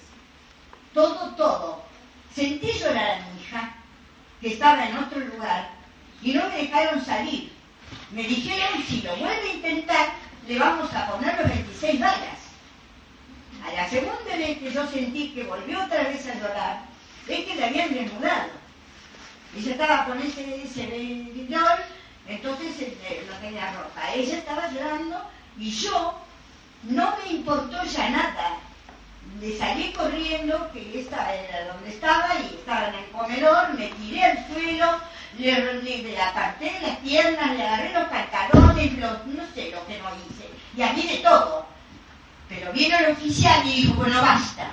Todo. Sentí llorar a mi hija, que estaba en otro lugar, y no me dejaron salir. Me dijeron, si lo vuelve a intentar, le vamos a poner los 26 balas. A la segunda vez que yo sentí que volvió otra vez a llorar, es que la habían desnudado. Ella estaba con ese bidón, entonces no tenía ropa. Ella estaba llorando y yo no me importó ya nada. Le salí corriendo, que esta era donde estaba, y estaba en el comedor, me tiré al suelo, le aparté las piernas, le agarré los pantalones, no sé lo que no hice. Y había de todo. Pero vino el oficial y dijo, bueno, basta.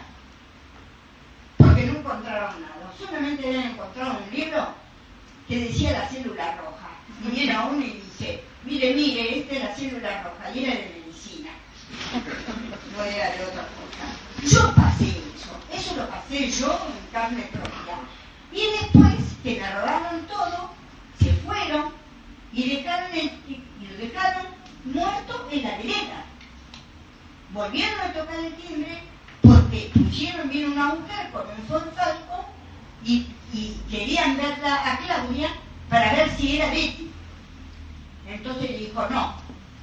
Porque no encontraron nada. Solamente habían encontrado un libro que decía la célula roja. Y viene a uno y dice, mire, esta es la célula roja. Y era de medicina. No era de otra cosa. Yo pasé eso lo pasé yo en carne propia. Y después que me robaron todo, se fueron y lo dejaron muerto en la vereda. Volvieron a tocar el timbre porque vino una mujer con un Volkswagen y querían verla a Claudia para ver si era Betty. Entonces le dijo, no.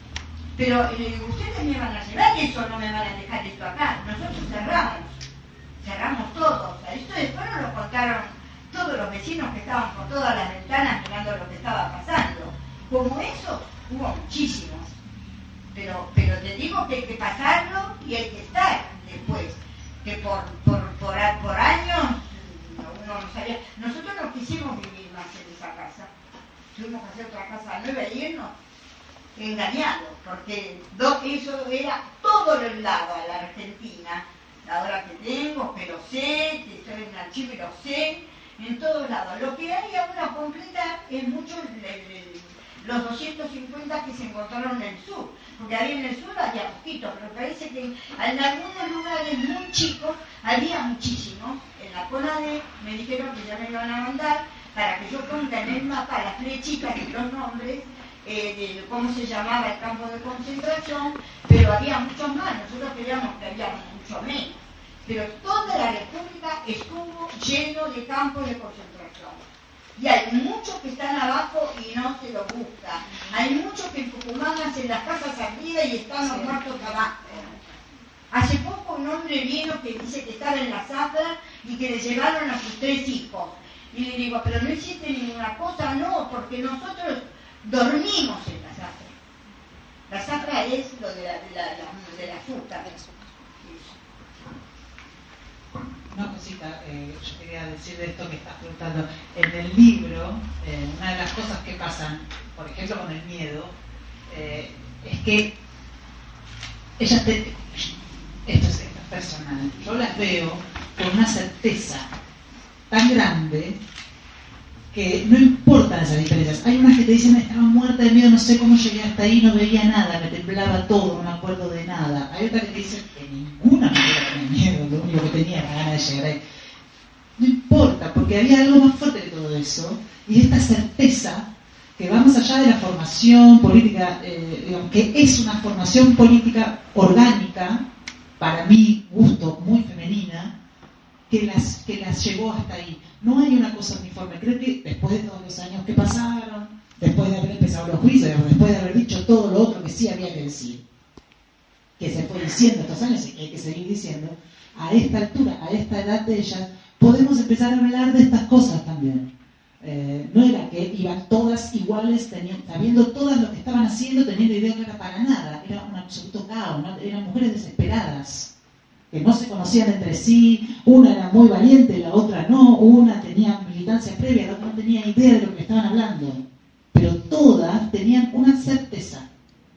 Pero le digo, ustedes me van a llevar eso, no me van a dejar esto acá. Nosotros cerramos todo. O sea, esto después nos lo contaron todos los vecinos que estaban por todas las ventanas mirando lo que estaba pasando. Como eso, hubo muchísimos. Pero te digo que hay que pasarlo y hay que estar después. Que por años uno no sabía. Nosotros no quisimos vivir más en esa casa. Tuvimos que hacer otra casa nueva y irnos engañados, porque eso era todo el lado a la Argentina. Ahora que tengo, que lo sé, que estoy en el archivo y lo sé, en todos lados. Lo que hay ahora a completar es mucho los 250 que se encontraron en el sur, porque ahí en el sur había poquito, pero parece que en algunos lugares muy chicos había muchísimos. En la CONADE me dijeron que ya me iban a mandar para que yo ponga en el mapa las flechitas y los nombres de cómo se llamaba el campo de concentración, pero había muchos más. Nosotros creíamos que había mucho menos, pero toda la República estuvo lleno de campos de concentración. Y hay muchos que están abajo y no se los busca. Hay muchos que en Tucumán hacen las casas ardidas y están los muertos abajo. Hace poco un hombre vino que dice que estaba en la zafra y que le llevaron a sus 3 hijos. Y le digo, pero no hiciste ninguna cosa. No, porque nosotros dormimos en la zafra. La zafra es lo de la azúcar. Una cosita, yo quería decir de esto que estás preguntando. En el libro, una de las cosas que pasan, por ejemplo con el miedo, es que ellas esto es personal, yo las veo con una certeza tan grande que no importan esas diferencias. Hay unas que te dicen, estaba muerta de miedo, no sé cómo llegué hasta ahí, no veía nada, me temblaba todo, no me acuerdo de nada. Hay otras que te dicen que ninguna manera tenía miedo, lo único que tenía era ganas de llegar ahí. No importa, porque había algo más fuerte que todo eso, y esta certeza que va más allá de la formación política, digamos, que es una formación política orgánica, para mi gusto muy femenina, que las llevó hasta ahí. No hay una cosa uniforme. Creo que después de todos los años que pasaron, después de haber empezado los juicios, después de haber dicho todo lo otro que sí había que decir, que se fue diciendo estos años y que hay que seguir diciendo, a esta altura, a esta edad de ellas, podemos empezar a hablar de estas cosas también. No era que iban todas iguales, sabiendo todas lo que estaban haciendo, teniendo idea que era para nada, era un absoluto caos, ¿no? Eran mujeres desesperadas, que no se conocían entre sí, una era muy valiente, la otra no, una tenía militancia previa, la otra no tenía idea de lo que estaban hablando, pero todas tenían una certeza,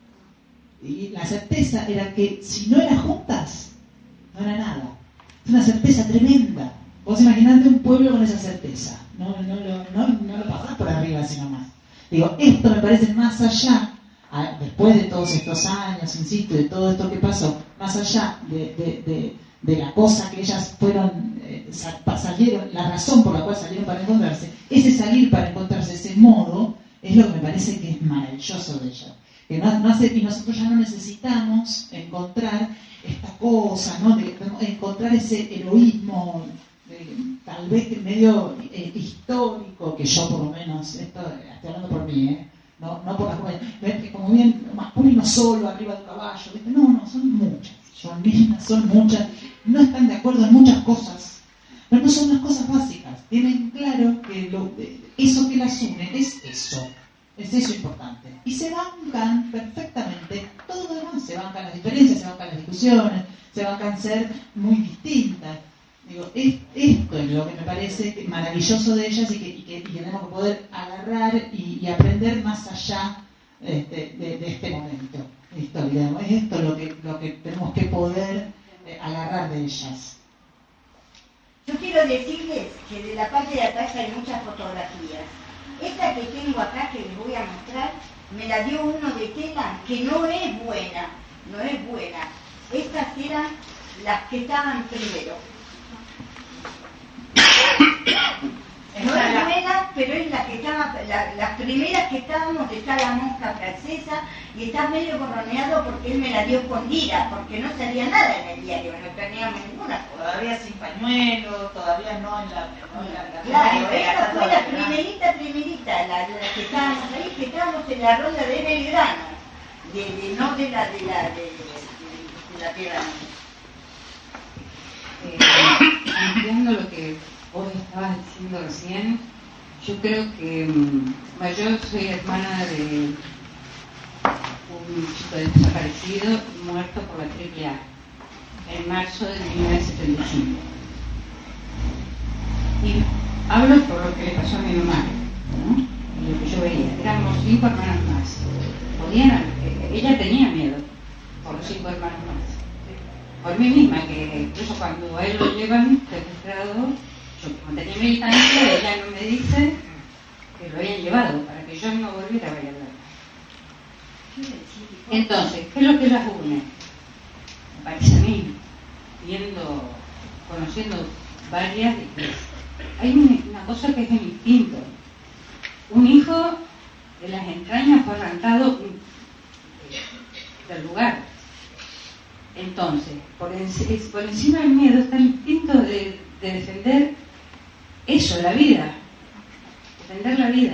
y la certeza era que si no eran juntas, no era nada. Es una certeza tremenda. Vos imaginate un pueblo con esa certeza, no lo pasás por arriba así nomás. Digo, esto me parece más allá, después de todos estos años, insisto, de todo esto que pasó, más allá de la cosa que ellas fueron, salieron, la razón por la cual salieron para encontrarse, ese salir para encontrarse, ese modo, es lo que me parece que es maravilloso de ellas. Que no hace, y nosotros ya no necesitamos encontrar esta cosa, ¿no? De encontrar ese heroísmo, tal vez medio histórico, que yo por lo menos, estoy hablando por mí, no por las mujeres, como bien masculino solo, arriba del caballo, ¿viste? No, son muchas, son muchas, no están de acuerdo en muchas cosas, pero no son las cosas básicas, tienen claro que eso que las une es eso importante, y se bancan perfectamente todo lo demás, se bancan las diferencias, se bancan las discusiones, se bancan ser muy distintas. Digo, esto es lo que me parece maravilloso de ellas y que tenemos que poder agarrar agarrar y aprender más allá de este momento de historia. Es esto lo que tenemos que poder agarrar de ellas. Yo quiero decirles que de la parte de atrás hay muchas fotografías. Esta que tengo acá, que les voy a mostrar, me la dio uno de tela, que no es buena. Estas eran las que estaban primero. No es buena, pero es la que estaba, las primeras que estábamos. Está la mosca francesa y está medio borroneado porque él me la dio escondida, porque no salía nada en el diario, no teníamos ninguna foto. Todavía sin pañuelo, todavía no en la claro, esta fue la primerita, la que estábamos ahí, que estábamos en la ronda de Belgrano, no de la Tierra. Entiendo lo que vos estabas diciendo recién. Yo creo que yo soy hermana de un chico desaparecido muerto por la AAA en marzo de 1975. Y hablo por lo que le pasó a mi mamá, ¿no? Y lo que yo veía. Éramos 5 hermanos más. Ella tenía miedo por los 5 hermanos más. Por mí misma, que incluso cuando a él lo llevan secuestrado, yo como tenía militancia, ella no me dice que lo habían llevado para que yo no volviera a Valladolid. Entonces, ¿qué es lo que las une? Me parece a mí, conociendo varias, hay una cosa que es el instinto. Un hijo de las entrañas fue arrancado del lugar. Entonces, por encima del miedo está el instinto de defender eso, la vida, defender la vida.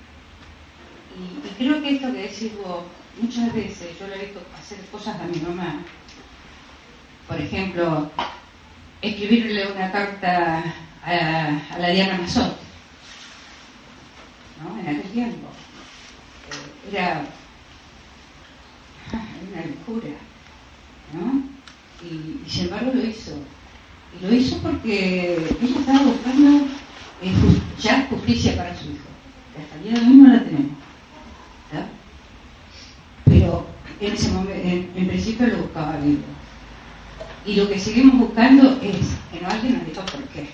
Y creo que esto que decís vos, muchas veces yo le he visto hacer cosas a mi mamá. Por ejemplo, escribirle una carta a la Diana Mazotte, ¿no? En aquel tiempo. Era una locura, ¿no? Y sin embargo lo hizo. Y lo hizo porque ella estaba buscando ya justicia para su hijo. Que hasta el día de hoy no la tenemos, ¿verdad? Pero en ese momento, en principio lo buscaba vivo. Y lo que seguimos buscando es que no alguien nos diga por qué.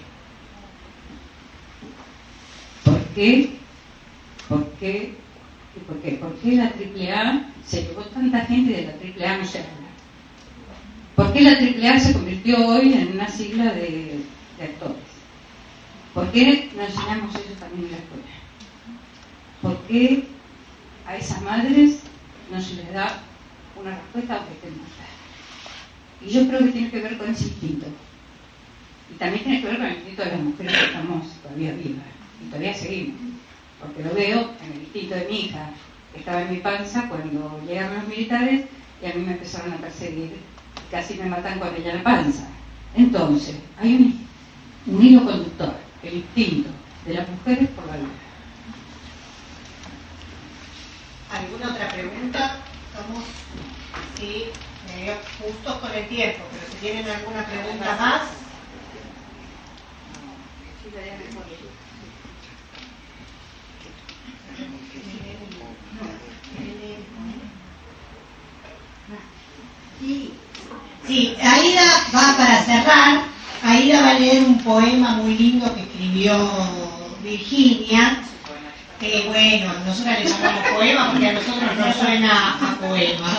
¿Por qué? ¿Por qué? ¿Y por qué? ¿Por qué la AAA se llevó tanta gente de la AAA no se habla? ¿Por qué la AAA se convirtió hoy en una sigla de actores? ¿Por qué no enseñamos eso también en la escuela? ¿Por qué a esas madres no se les da una respuesta aunque estén muertas? Y yo creo que tiene que ver con ese instinto. Y también tiene que ver con el instinto de las mujeres que estamos todavía vivas. Y todavía seguimos. Porque lo veo en el instinto de mi hija, que estaba en mi panza cuando llegaron los militares y a mí me empezaron a perseguir. Casi me matan con ella en la panza. Entonces, hay un hilo conductor, el instinto de las mujeres por la vida. ¿Alguna otra pregunta? Estamos justos con el tiempo, pero si tienen alguna pregunta más. Sí, Aida va para cerrar. Aida va a leer un poema muy lindo que escribió Virginia. Bueno, nosotros le llamamos poema porque a nosotros nos suena a poema.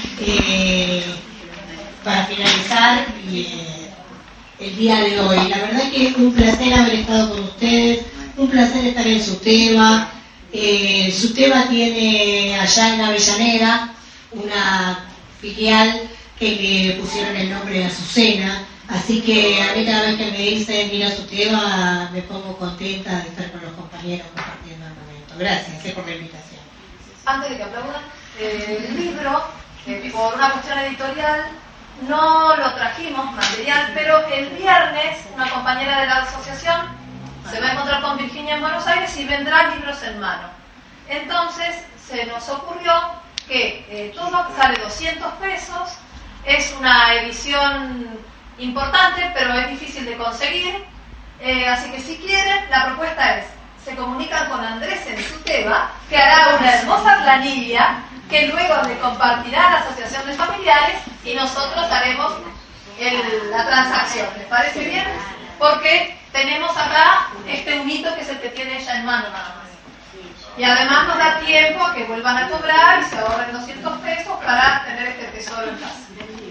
Para finalizar el día de hoy, la verdad que es un placer haber estado con ustedes, un placer estar en Suteba. Suteba tiene allá en Avellaneda una filial que le pusieron el nombre de Azucena, así que a mí cada vez que me dicen ir a Suteba me pongo contenta de estar con los compañeros compartiendo el momento. Gracias por la invitación. Antes de que aplaudan, el libro, por una cuestión editorial, no lo trajimos material, pero el viernes una compañera de la asociación se va a encontrar con Virginia en Buenos Aires y vendrá libros en mano. Entonces se nos ocurrió que todo sale 200 pesos, es una edición importante, pero es difícil de conseguir, así que si quieren, la propuesta es, se se comunican con Andrés en Suteba, que hará una hermosa planilla que luego le compartirá a la Asociación de Familiares y nosotros haremos la transacción. ¿Les parece bien? Porque tenemos acá un hito que es el que tiene ella en mano nada más. Y además nos da tiempo a que vuelvan a cobrar y se ahorren 200 pesos para tener este tesoro en casa.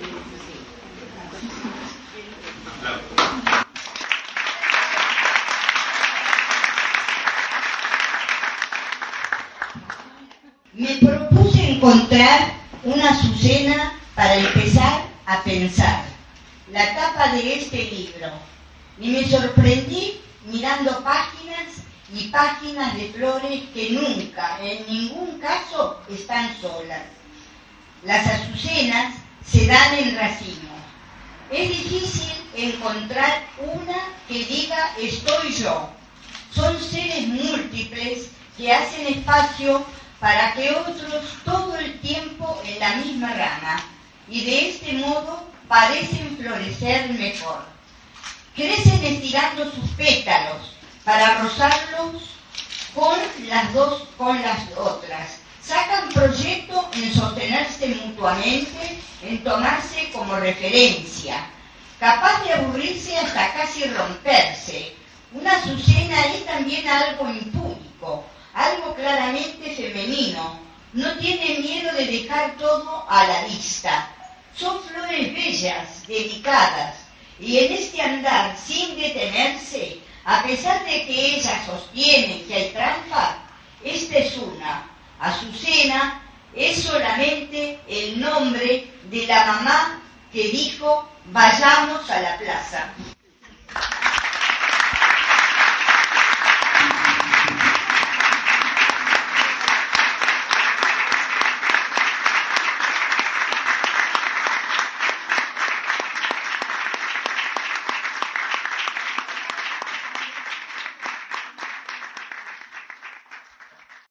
Me propuse encontrar una Azucena para empezar a pensar la tapa de este libro y me sorprendí mirando páginas y páginas de flores que nunca, en ningún caso, están solas. Las azucenas se dan en racimos. Es difícil encontrar una que diga estoy yo. Son seres múltiples que hacen espacio para que otros todo el tiempo en la misma rama y de este modo parecen florecer mejor. Crecen estirando sus pétalos para rozarlos con las otras. Sacan proyecto en sostenerse mutuamente, en tomarse como referencia, capaz de aburrirse hasta casi romperse. Una azucena es también algo impúdico, algo claramente femenino. No tiene miedo de dejar todo a la vista. Son flores bellas, delicadas, y en este andar sin detenerse, a pesar de que ella sostiene que hay trampa, esta es una. Azucena es solamente el nombre de la mamá que dijo vayamos a la plaza.